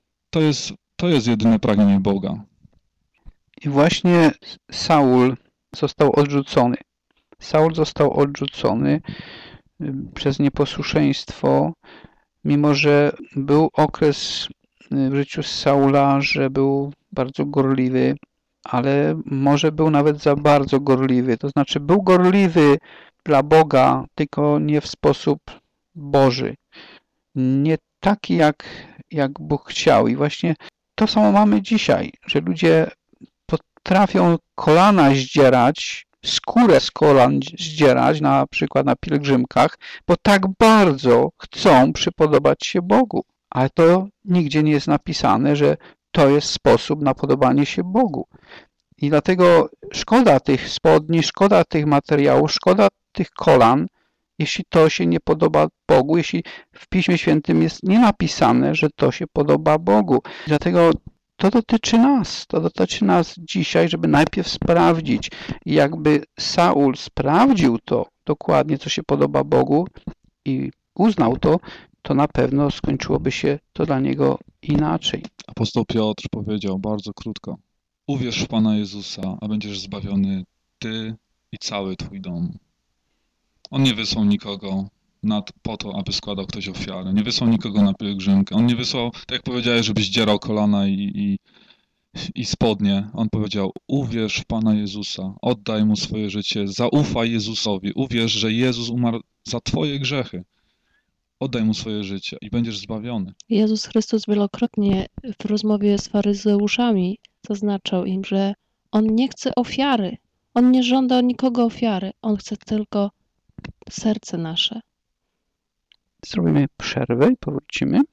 To jest jedyne pragnienie Boga.
I właśnie Saul został odrzucony. Saul został odrzucony przez nieposłuszeństwo, mimo że był okres w życiu Saula, że był bardzo gorliwy, ale może był nawet za bardzo gorliwy. To znaczy był gorliwy dla Boga, tylko nie w sposób Boży. nie taki, jak Bóg chciał. I właśnie to samo mamy dzisiaj, że ludzie potrafią kolana zdzierać, skórę z kolan zdzierać, na przykład na pielgrzymkach, bo tak bardzo chcą przypodobać się Bogu. Ale to nigdzie nie jest napisane, że to jest sposób na podobanie się Bogu. I dlatego szkoda tych spodni, szkoda tych materiałów, szkoda tych kolan, jeśli to się nie podoba Bogu, jeśli w Piśmie Świętym jest nie napisane, że to się podoba Bogu. Dlatego to dotyczy nas dzisiaj, żeby najpierw sprawdzić. I jakby Saul sprawdził to dokładnie, co się podoba Bogu i uznał to na pewno skończyłoby się to dla niego inaczej.
Apostoł Piotr powiedział bardzo krótko: uwierz w Pana Jezusa, a będziesz zbawiony ty i cały twój dom. On nie wysłał nikogo po to, aby składał ktoś ofiarę. Nie wysłał nikogo na pielgrzymkę. On nie wysłał, tak jak powiedziałeś, żeby zdzierał kolana i spodnie. On powiedział: uwierz w Pana Jezusa, oddaj Mu swoje życie, zaufaj Jezusowi, uwierz, że Jezus umarł za twoje grzechy. Oddaj Mu swoje życie i będziesz zbawiony.
Jezus Chrystus wielokrotnie w rozmowie z faryzeuszami zaznaczał im, że On nie chce ofiary. On nie żąda od nikogo ofiary. On chce tylko serce nasze.
Zrobimy przerwę i powrócimy.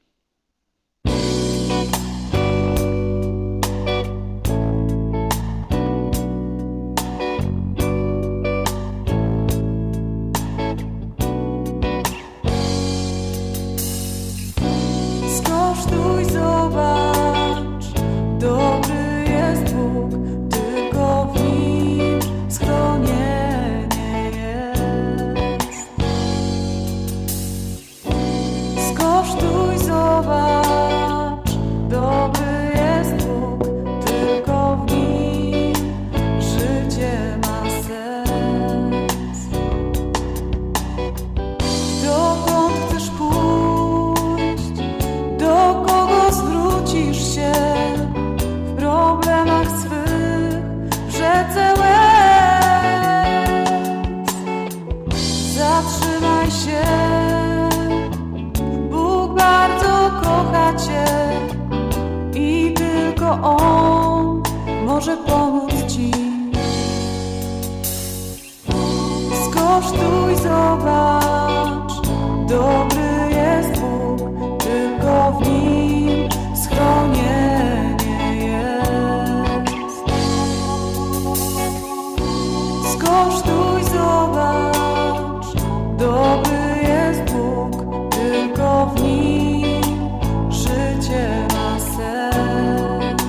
Skosztuj, zobacz, dobry jest Bóg, tylko w Nim schronienie jest. Skosztuj, zobacz, dobry jest Bóg, tylko w Nim życie ma sens. Dokąd chcesz pójść? Do kogo zwrócisz się w problemach swych, w rzece łez? Zatrzymaj się, Bóg bardzo kocha cię i tylko On może pomóc ci. Skosztuj, zobacz, dobry jest Bóg, tylko w Nim schronienie jest. Skosztuj, zobacz, dobry jest Bóg, tylko w Nim życie ma sens.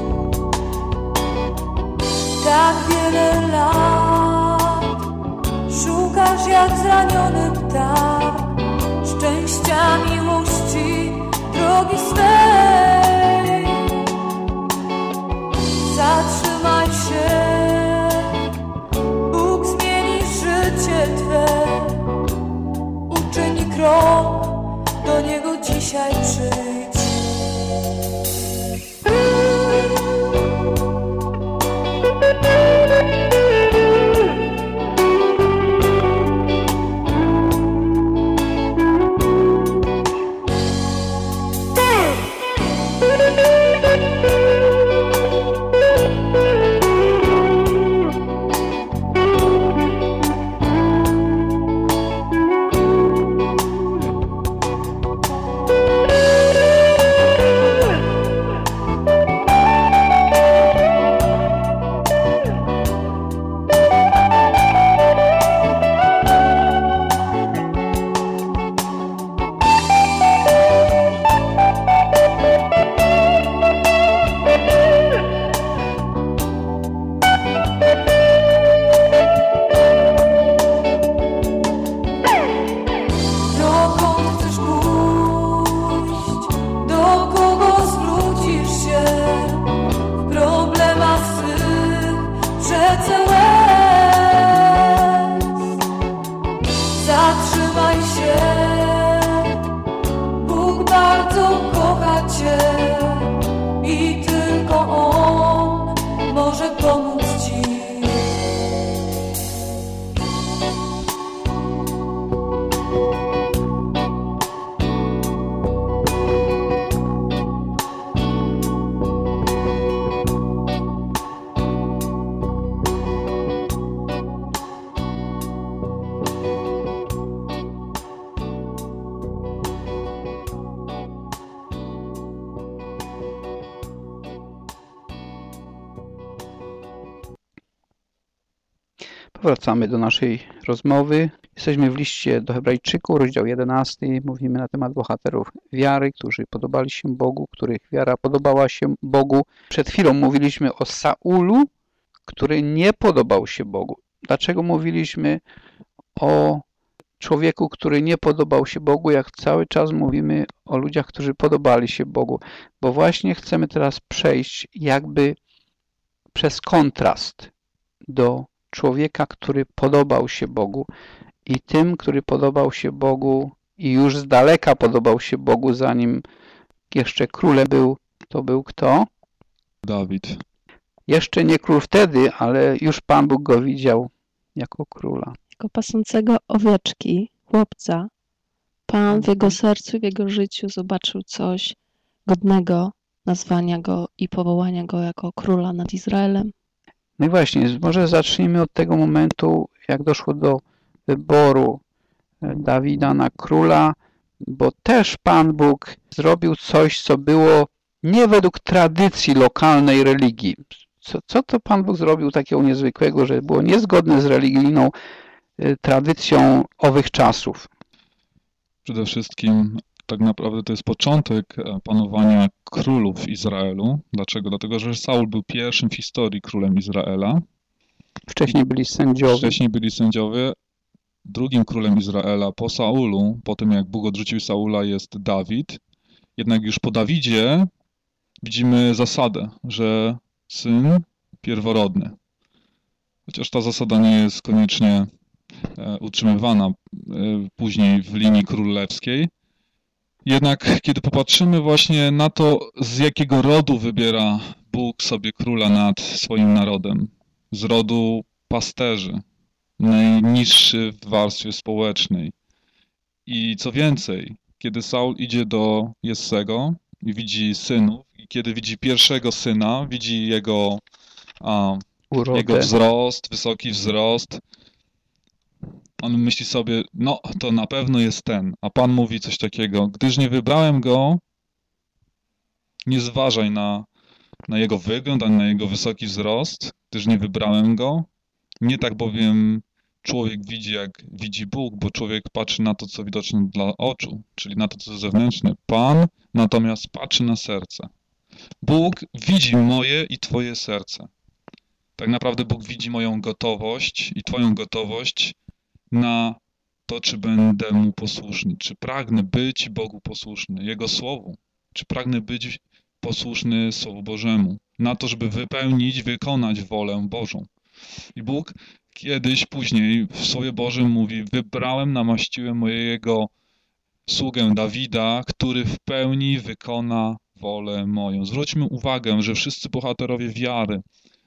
Tak wiele lat szukasz jak zraniony ptak szczęścia, miłości, drogi swej. Zatrzymaj się, Bóg zmieni życie twe. Uczyń krok, do Niego dzisiaj przyjdź.
Wracamy do naszej rozmowy. Jesteśmy w liście do Hebrajczyków, rozdział 11. Mówimy na temat bohaterów wiary, którzy podobali się Bogu, których wiara podobała się Bogu. Przed chwilą mówiliśmy o Saulu, który nie podobał się Bogu. Dlaczego mówiliśmy o człowieku, który nie podobał się Bogu, jak cały czas mówimy o ludziach, którzy podobali się Bogu? Bo właśnie chcemy teraz przejść jakby przez kontrast do człowieka, który podobał się Bogu i tym, który podobał się Bogu i już z daleka podobał się Bogu, zanim jeszcze królem był, to był kto?
Dawid.
Jeszcze nie król wtedy, ale już Pan Bóg go widział jako króla.
Jako pasącego owieczki, chłopca, Pan w jego sercu, w jego życiu zobaczył coś godnego nazwania go i powołania go jako króla nad Izraelem.
No i właśnie, może zacznijmy od tego momentu, jak doszło do wyboru Dawida na króla, bo też Pan Bóg zrobił coś, co było nie według tradycji lokalnej religii. Co to Pan Bóg zrobił takiego niezwykłego, że było niezgodne z religijną tradycją owych czasów?
Przede wszystkim tak naprawdę to jest początek panowania królów w Izraelu. Dlaczego? Dlatego, że Saul był pierwszym w historii królem Izraela.
Wcześniej byli
sędziowie. Drugim królem Izraela po Saulu, po tym jak Bóg odrzucił Saula, jest Dawid. Jednak już po Dawidzie widzimy zasadę, że syn pierworodny. Chociaż ta zasada nie jest koniecznie utrzymywana później w linii królewskiej. Jednak kiedy popatrzymy właśnie na to, z jakiego rodu wybiera Bóg sobie króla nad swoim narodem, z rodu pasterzy, najniższy w warstwie społecznej. I co więcej, kiedy Saul idzie do Jessego i widzi synów, i kiedy widzi pierwszego syna, widzi jego wzrost, wysoki wzrost, on myśli sobie, no to na pewno jest ten. A Pan mówi coś takiego, gdyż nie wybrałem go, nie zważaj na jego wygląd, ani na jego wysoki wzrost, gdyż nie wybrałem go. Nie tak bowiem człowiek widzi, jak widzi Bóg, bo człowiek patrzy na to, co widoczne dla oczu, czyli na to, co zewnętrzne. Pan natomiast patrzy na serce. Bóg widzi moje i Twoje serce. Tak naprawdę Bóg widzi moją gotowość i Twoją gotowość na to, czy będę Mu posłuszny, czy pragnę być Bogu posłuszny, Jego Słowu, czy pragnę być posłuszny Słowu Bożemu, na to, żeby wykonać wolę Bożą. I Bóg kiedyś później w Słowie Bożym mówi, wybrałem, namaściłem mojego sługę Dawida, który w pełni wykona wolę moją. Zwróćmy uwagę, że wszyscy bohaterowie wiary,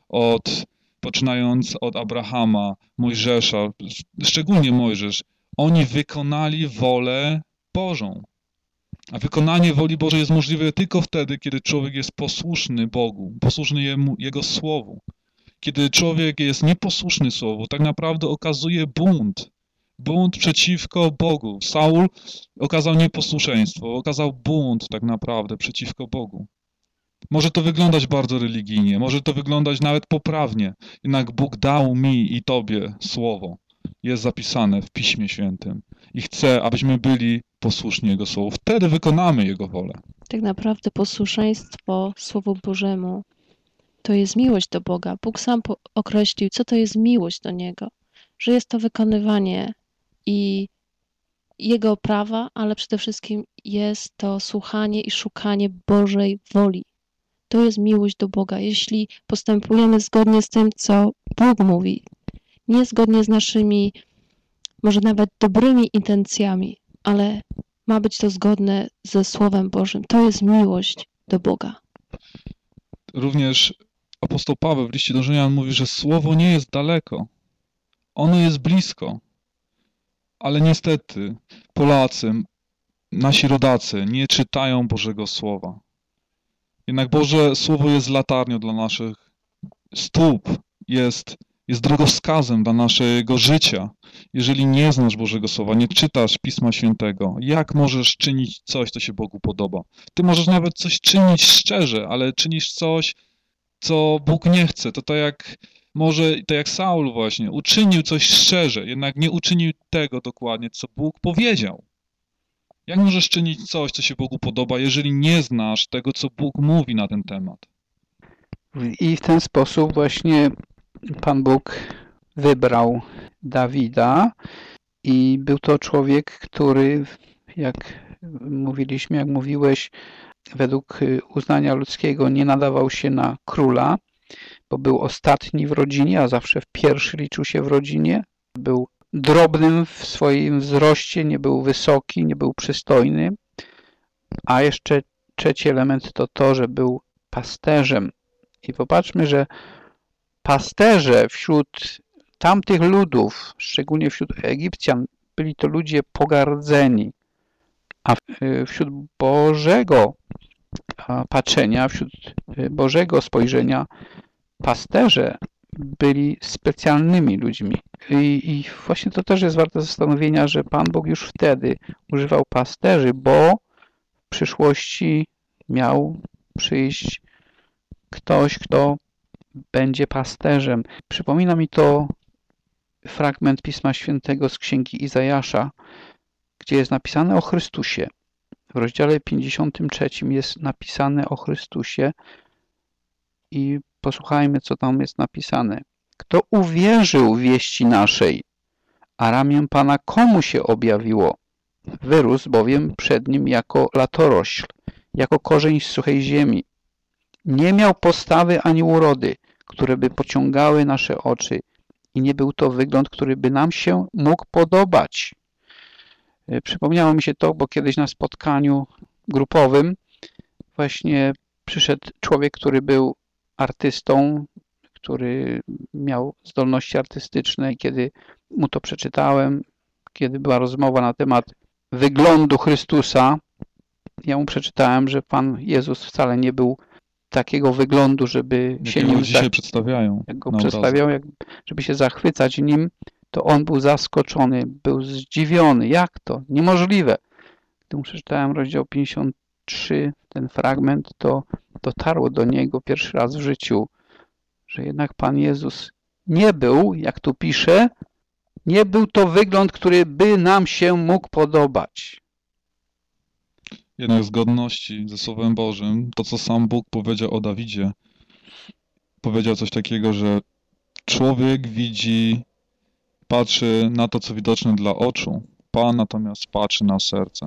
poczynając od Abrahama, Mojżesza, szczególnie Mojżesz, oni wykonali wolę Bożą. A wykonanie woli Bożej jest możliwe tylko wtedy, kiedy człowiek jest posłuszny Bogu, posłuszny Jego Słowu. Kiedy człowiek jest nieposłuszny Słowu, tak naprawdę okazuje bunt przeciwko Bogu. Saul okazał nieposłuszeństwo, okazał bunt tak naprawdę przeciwko Bogu. Może to wyglądać bardzo religijnie, może to wyglądać nawet poprawnie, jednak Bóg dał mi i Tobie Słowo. Jest zapisane w Piśmie Świętym i chce, abyśmy byli posłuszni Jego Słowu. Wtedy wykonamy Jego wolę.
Tak naprawdę posłuszeństwo Słowu Bożemu to jest miłość do Boga. Bóg sam określił, co to jest miłość do Niego. Że jest to wykonywanie i Jego prawa, ale przede wszystkim jest to słuchanie i szukanie Bożej woli. To jest miłość do Boga. Jeśli postępujemy zgodnie z tym, co Bóg mówi, nie zgodnie z naszymi, może nawet dobrymi intencjami, ale ma być to zgodne ze Słowem Bożym. To jest miłość do Boga.
Również apostoł Paweł w liście do Rzymian mówi, że Słowo nie jest daleko. Ono jest blisko. Ale niestety Polacy, nasi rodacy nie czytają Bożego Słowa. Jednak Boże Słowo jest latarnią dla naszych stóp, jest drogowskazem dla naszego życia. Jeżeli nie znasz Bożego Słowa, nie czytasz Pisma Świętego, jak możesz czynić coś, co się Bogu podoba? Ty możesz nawet coś czynić szczerze, ale czynisz coś, co Bóg nie chce. To tak jak Może tak jak Saul właśnie, uczynił coś szczerze, jednak nie uczynił tego dokładnie, co Bóg powiedział. Jak możesz czynić coś, co się Bogu podoba, jeżeli nie znasz tego, co Bóg mówi na ten temat?
I w ten sposób właśnie Pan Bóg wybrał Dawida i był to człowiek, który, jak mówiliśmy, jak mówiłeś, według uznania ludzkiego nie nadawał się na króla, bo był ostatni w rodzinie, a zawsze pierwszy liczył się w rodzinie. Był drobnym w swoim wzroście, nie był wysoki, nie był przystojny. A jeszcze trzeci element to to, że był pasterzem. I popatrzmy, że pasterze wśród tamtych ludów, szczególnie wśród Egipcjan, byli to ludzie pogardzeni. A wśród Bożego patrzenia, wśród Bożego spojrzenia pasterze byli specjalnymi ludźmi. I właśnie to też jest warte zastanowienia, że Pan Bóg już wtedy używał pasterzy, bo w przyszłości miał przyjść ktoś, kto będzie pasterzem. Przypomina mi to fragment Pisma Świętego z Księgi Izajasza, gdzie jest napisane o Chrystusie. W rozdziale 53 jest napisane o Chrystusie i posłuchajmy, co tam jest napisane. Kto uwierzył wieści naszej, a ramię Pana komu się objawiło? Wyrósł bowiem przed nim jako latorośl, jako korzeń z suchej ziemi. Nie miał postawy ani urody, które by pociągały nasze oczy i nie był to wygląd, który by nam się mógł podobać. Przypomniało mi się to, bo kiedyś na spotkaniu grupowym właśnie przyszedł człowiek, który był artystą, który miał zdolności artystyczne i kiedy mu to przeczytałem, kiedy była rozmowa na temat wyglądu Chrystusa, ja mu przeczytałem, że Pan Jezus wcale nie był takiego wyglądu, żeby się nim
przedstawiają.
Jak go przedstawiał, żeby się zachwycać nim, to on był zaskoczony, był zdziwiony. Jak to? Niemożliwe. Gdy mu przeczytałem rozdział 53, ten fragment, to dotarło do niego pierwszy raz w życiu, że jednak Pan Jezus nie był, jak tu pisze, nie był to wygląd, który by nam się mógł podobać.
Jednak w zgodności ze Słowem Bożym, to co sam Bóg powiedział o Dawidzie, powiedział coś takiego, że człowiek patrzy na to, co widoczne dla oczu, Pan natomiast patrzy na serce.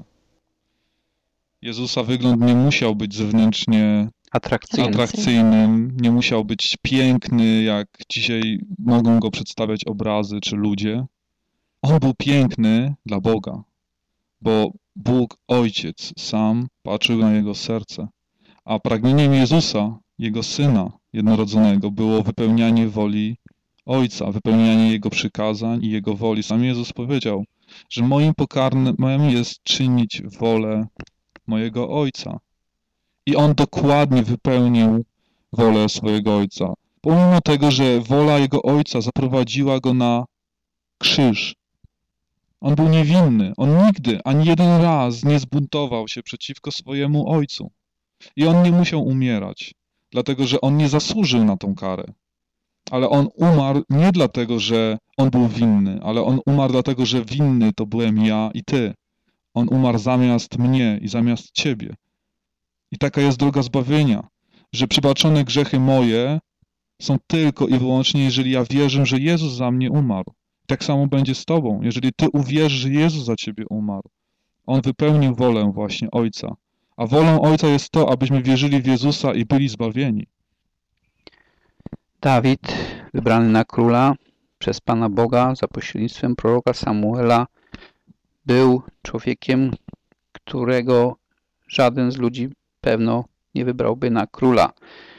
Jezusa wygląd nie musiał być zewnętrznie atrakcyjnym, nie musiał być piękny, jak dzisiaj mogą go przedstawiać obrazy czy ludzie. On był piękny dla Boga, bo Bóg Ojciec sam patrzył na jego serce, a pragnieniem Jezusa, jego Syna jednorodzonego, było wypełnianie woli Ojca, wypełnianie Jego przykazań i Jego woli. Sam Jezus powiedział, że moim pokarmem jest czynić wolę mojego Ojca. I On dokładnie wypełnił wolę swojego Ojca. Pomimo tego, że wola Jego Ojca zaprowadziła Go na krzyż. On był niewinny. On nigdy, ani jeden raz nie zbuntował się przeciwko swojemu Ojcu. I On nie musiał umierać, dlatego że On nie zasłużył na tą karę. Ale On umarł nie dlatego, że On był winny, ale On umarł dlatego, że winny to byłem ja i Ty. On umarł zamiast mnie i zamiast Ciebie. I taka jest droga zbawienia, że przebaczone grzechy moje są tylko i wyłącznie, jeżeli ja wierzę, że Jezus za mnie umarł. Tak samo będzie z Tobą, jeżeli Ty uwierzysz, że Jezus za Ciebie umarł. On wypełnił wolę właśnie Ojca. A wolą Ojca jest to, abyśmy wierzyli w Jezusa i byli zbawieni.
Dawid, wybrany na króla przez Pana Boga za pośrednictwem proroka Samuela, był człowiekiem, którego żaden z ludzi pewno nie wybrałby na króla.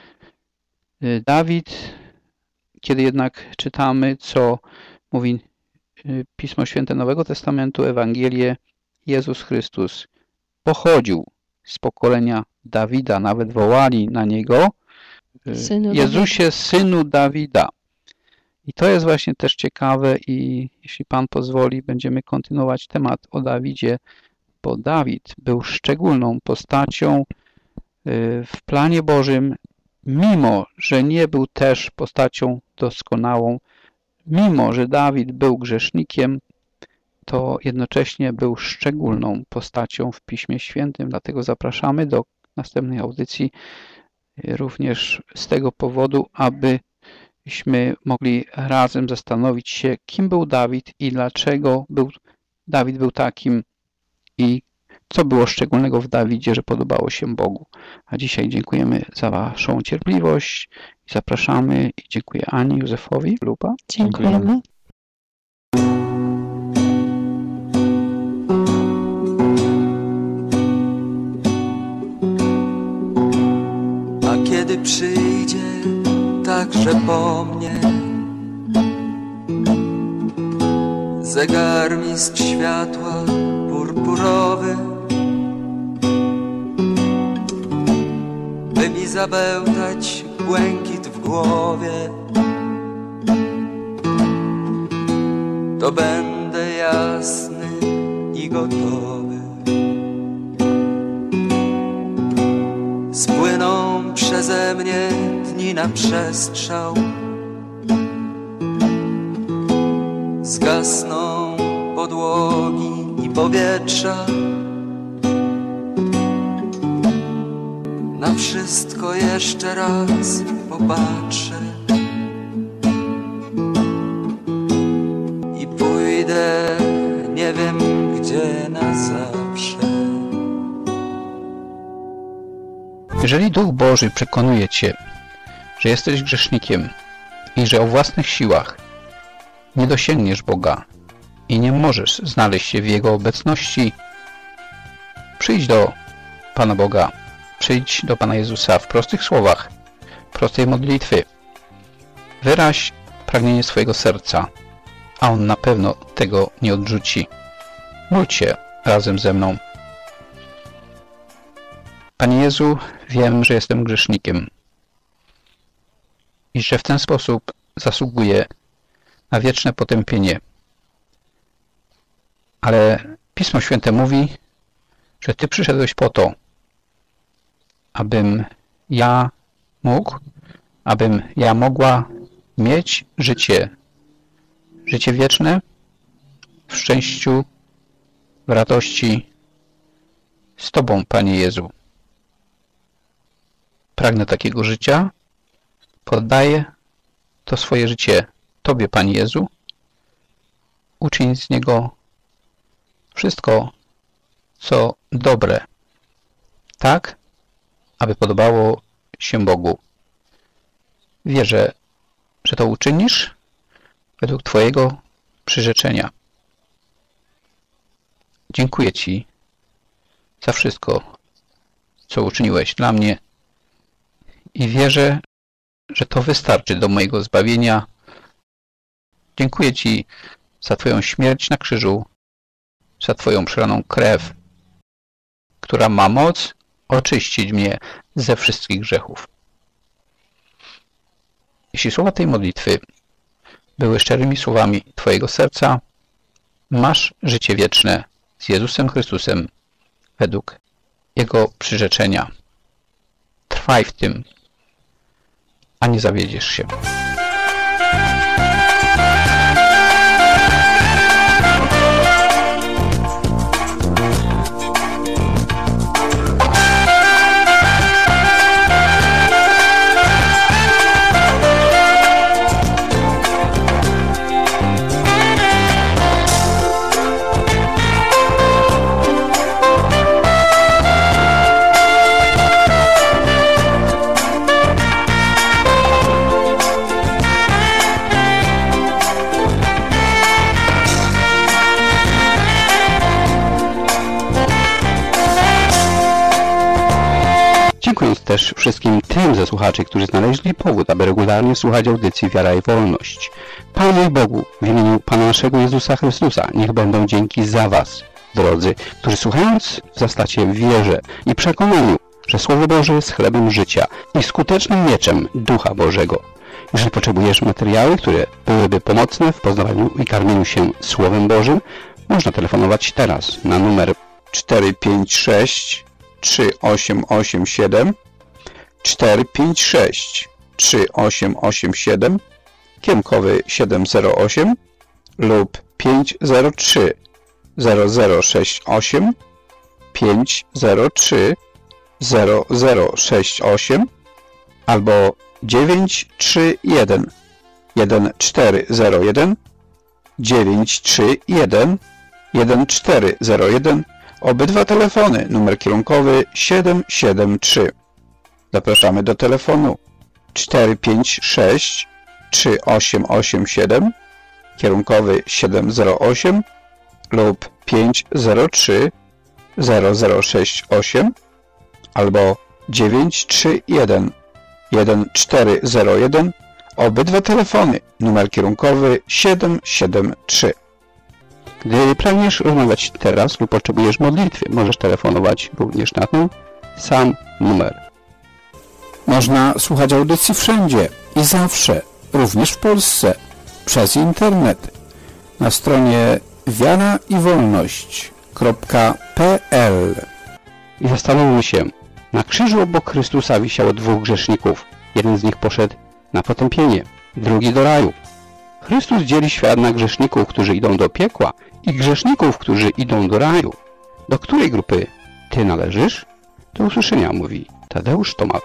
Dawid, kiedy jednak czytamy, co mówi Pismo Święte Nowego Testamentu, Ewangelię, Jezus Chrystus pochodził z pokolenia Dawida, nawet wołali na Niego Jezusie, Synu Dawida. I to jest właśnie też ciekawe i jeśli Pan pozwoli, będziemy kontynuować temat o Dawidzie, bo Dawid był szczególną postacią w planie Bożym mimo że nie był też postacią doskonałą, mimo że Dawid był grzesznikiem, to jednocześnie był szczególną postacią w Piśmie Świętym. Dlatego zapraszamy do następnej audycji również z tego powodu, abyśmy mogli razem zastanowić się, kim był Dawid i dlaczego Dawid był takim i co było szczególnego w Dawidzie, że podobało się Bogu. A dzisiaj dziękujemy za Waszą cierpliwość i zapraszamy i dziękuję Ani, Józefowi, Lupa.
Dziękujemy.
A kiedy przyjdzie także po mnie zegarmistrz światła purpurowy, by mi zabełtać błękit w głowie, to będę jasny i gotowy. Spłyną przeze mnie dni na przestrzał, zgasną podłogi i powietrza. Na wszystko jeszcze raz popatrzę i pójdę nie wiem gdzie na zawsze.
Jeżeli Duch Boży przekonuje Cię, że jesteś grzesznikiem i że o własnych siłach nie dosięgniesz Boga i nie możesz znaleźć się w Jego obecności, przyjdź do Pana Boga, przyjdź do Pana Jezusa w prostych słowach, prostej modlitwy. Wyraź pragnienie swojego serca, a On na pewno tego nie odrzuci. Módlcie razem ze mną. Panie Jezu, wiem, że jestem grzesznikiem i że w ten sposób zasługuję na wieczne potępienie. Ale Pismo Święte mówi, że Ty przyszedłeś po to, abym ja mógł, abym ja mogła mieć życie wieczne w szczęściu, w radości z Tobą, Panie Jezu. Pragnę takiego życia, poddaję to swoje życie Tobie, Panie Jezu. Uczyń z niego wszystko, co dobre, tak, aby podobało się Bogu. Wierzę, że to uczynisz według Twojego przyrzeczenia. Dziękuję Ci za wszystko, co uczyniłeś dla mnie i wierzę, że to wystarczy do mojego zbawienia. Dziękuję Ci za Twoją śmierć na krzyżu, za Twoją przelaną krew, która ma moc oczyścić mnie ze wszystkich grzechów. Jeśli słowa tej modlitwy były szczerymi słowami Twojego serca, masz życie wieczne z Jezusem Chrystusem według Jego przyrzeczenia. Trwaj w tym, a nie zawiedziesz się. Dziękując też wszystkim tym ze słuchaczy, którzy znaleźli powód, aby regularnie słuchać audycji Wiara i Wolność. Panu i Bogu, w imieniu Pana naszego Jezusa Chrystusa, niech będą dzięki za Was, drodzy, którzy słuchając zastacie w wierze i przekonaniu, że Słowo Boże jest chlebem życia i skutecznym mieczem Ducha Bożego. Jeżeli potrzebujesz materiały, które byłyby pomocne w poznawaniu i karmieniu się Słowem Bożym, można telefonować teraz na numer 456 3887 456 3887, kiemkowy 708 lub 503 0068 503 0068 albo 931 1401 931 1401. Obydwa telefony, numer kierunkowy 773. Zapraszamy do telefonu 456 3887, kierunkowy 708 lub 503 0068 albo 931 1401. Obydwa telefony, numer kierunkowy 773.
Gdy pragniesz rozmawiać teraz lub potrzebujesz modlitwy, możesz telefonować również na ten sam numer.
Można słuchać audycji wszędzie i zawsze, również w Polsce, przez internet. Na stronie wiaraiwolność.pl.
I zastanówmy się, na krzyżu obok Chrystusa wisiało dwóch grzeszników. Jeden z nich poszedł na potępienie, drugi do raju. Chrystus dzieli świat na grzeszników, którzy idą do piekła i grzeszników, którzy idą do raju. Do której grupy ty należysz? Do usłyszenia, mówi Tadeusz Tomak.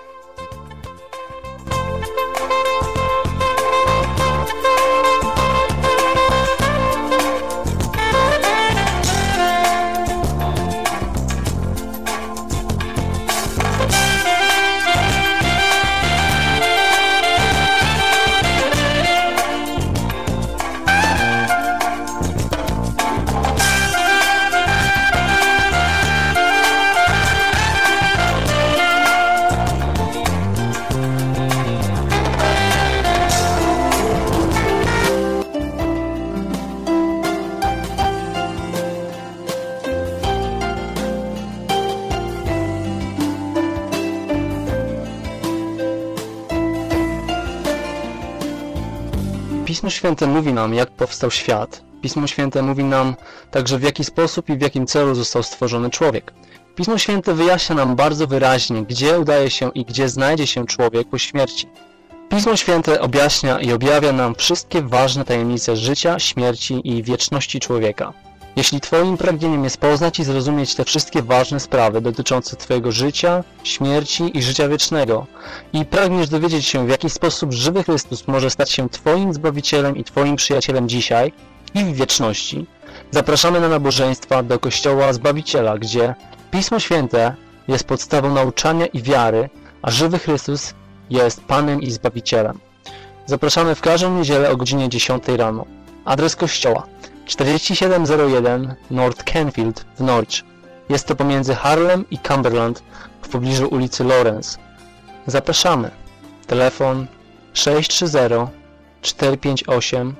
Pismo Święte mówi nam, jak powstał świat. Pismo Święte mówi nam także, w jaki sposób i w jakim celu został stworzony człowiek. Pismo Święte wyjaśnia nam bardzo wyraźnie, gdzie udaje się i gdzie znajdzie się człowiek po śmierci. Pismo Święte objaśnia i objawia nam wszystkie ważne tajemnice życia, śmierci i wieczności człowieka. Jeśli Twoim pragnieniem jest poznać i zrozumieć te wszystkie ważne sprawy dotyczące Twojego życia, śmierci i życia wiecznego i pragniesz dowiedzieć się, w jaki sposób żywy Chrystus może stać się Twoim Zbawicielem i Twoim przyjacielem dzisiaj i w wieczności, zapraszamy na nabożeństwa do Kościoła Zbawiciela, gdzie Pismo Święte jest podstawą nauczania i wiary, a żywy Chrystus jest Panem i Zbawicielem. Zapraszamy w każdą niedzielę o godzinie 10 rano. Adres kościoła: 4701 North Canfield w Norwich. Jest to pomiędzy Harlem i Cumberland w pobliżu ulicy Lawrence. Zapraszamy. Telefon 630 458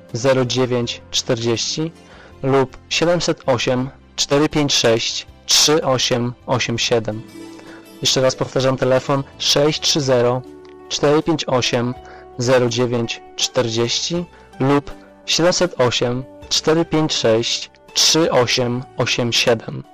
0940 lub 708 456 3887. Jeszcze raz powtarzam, telefon 630 458 0940 lub 708 456 3887.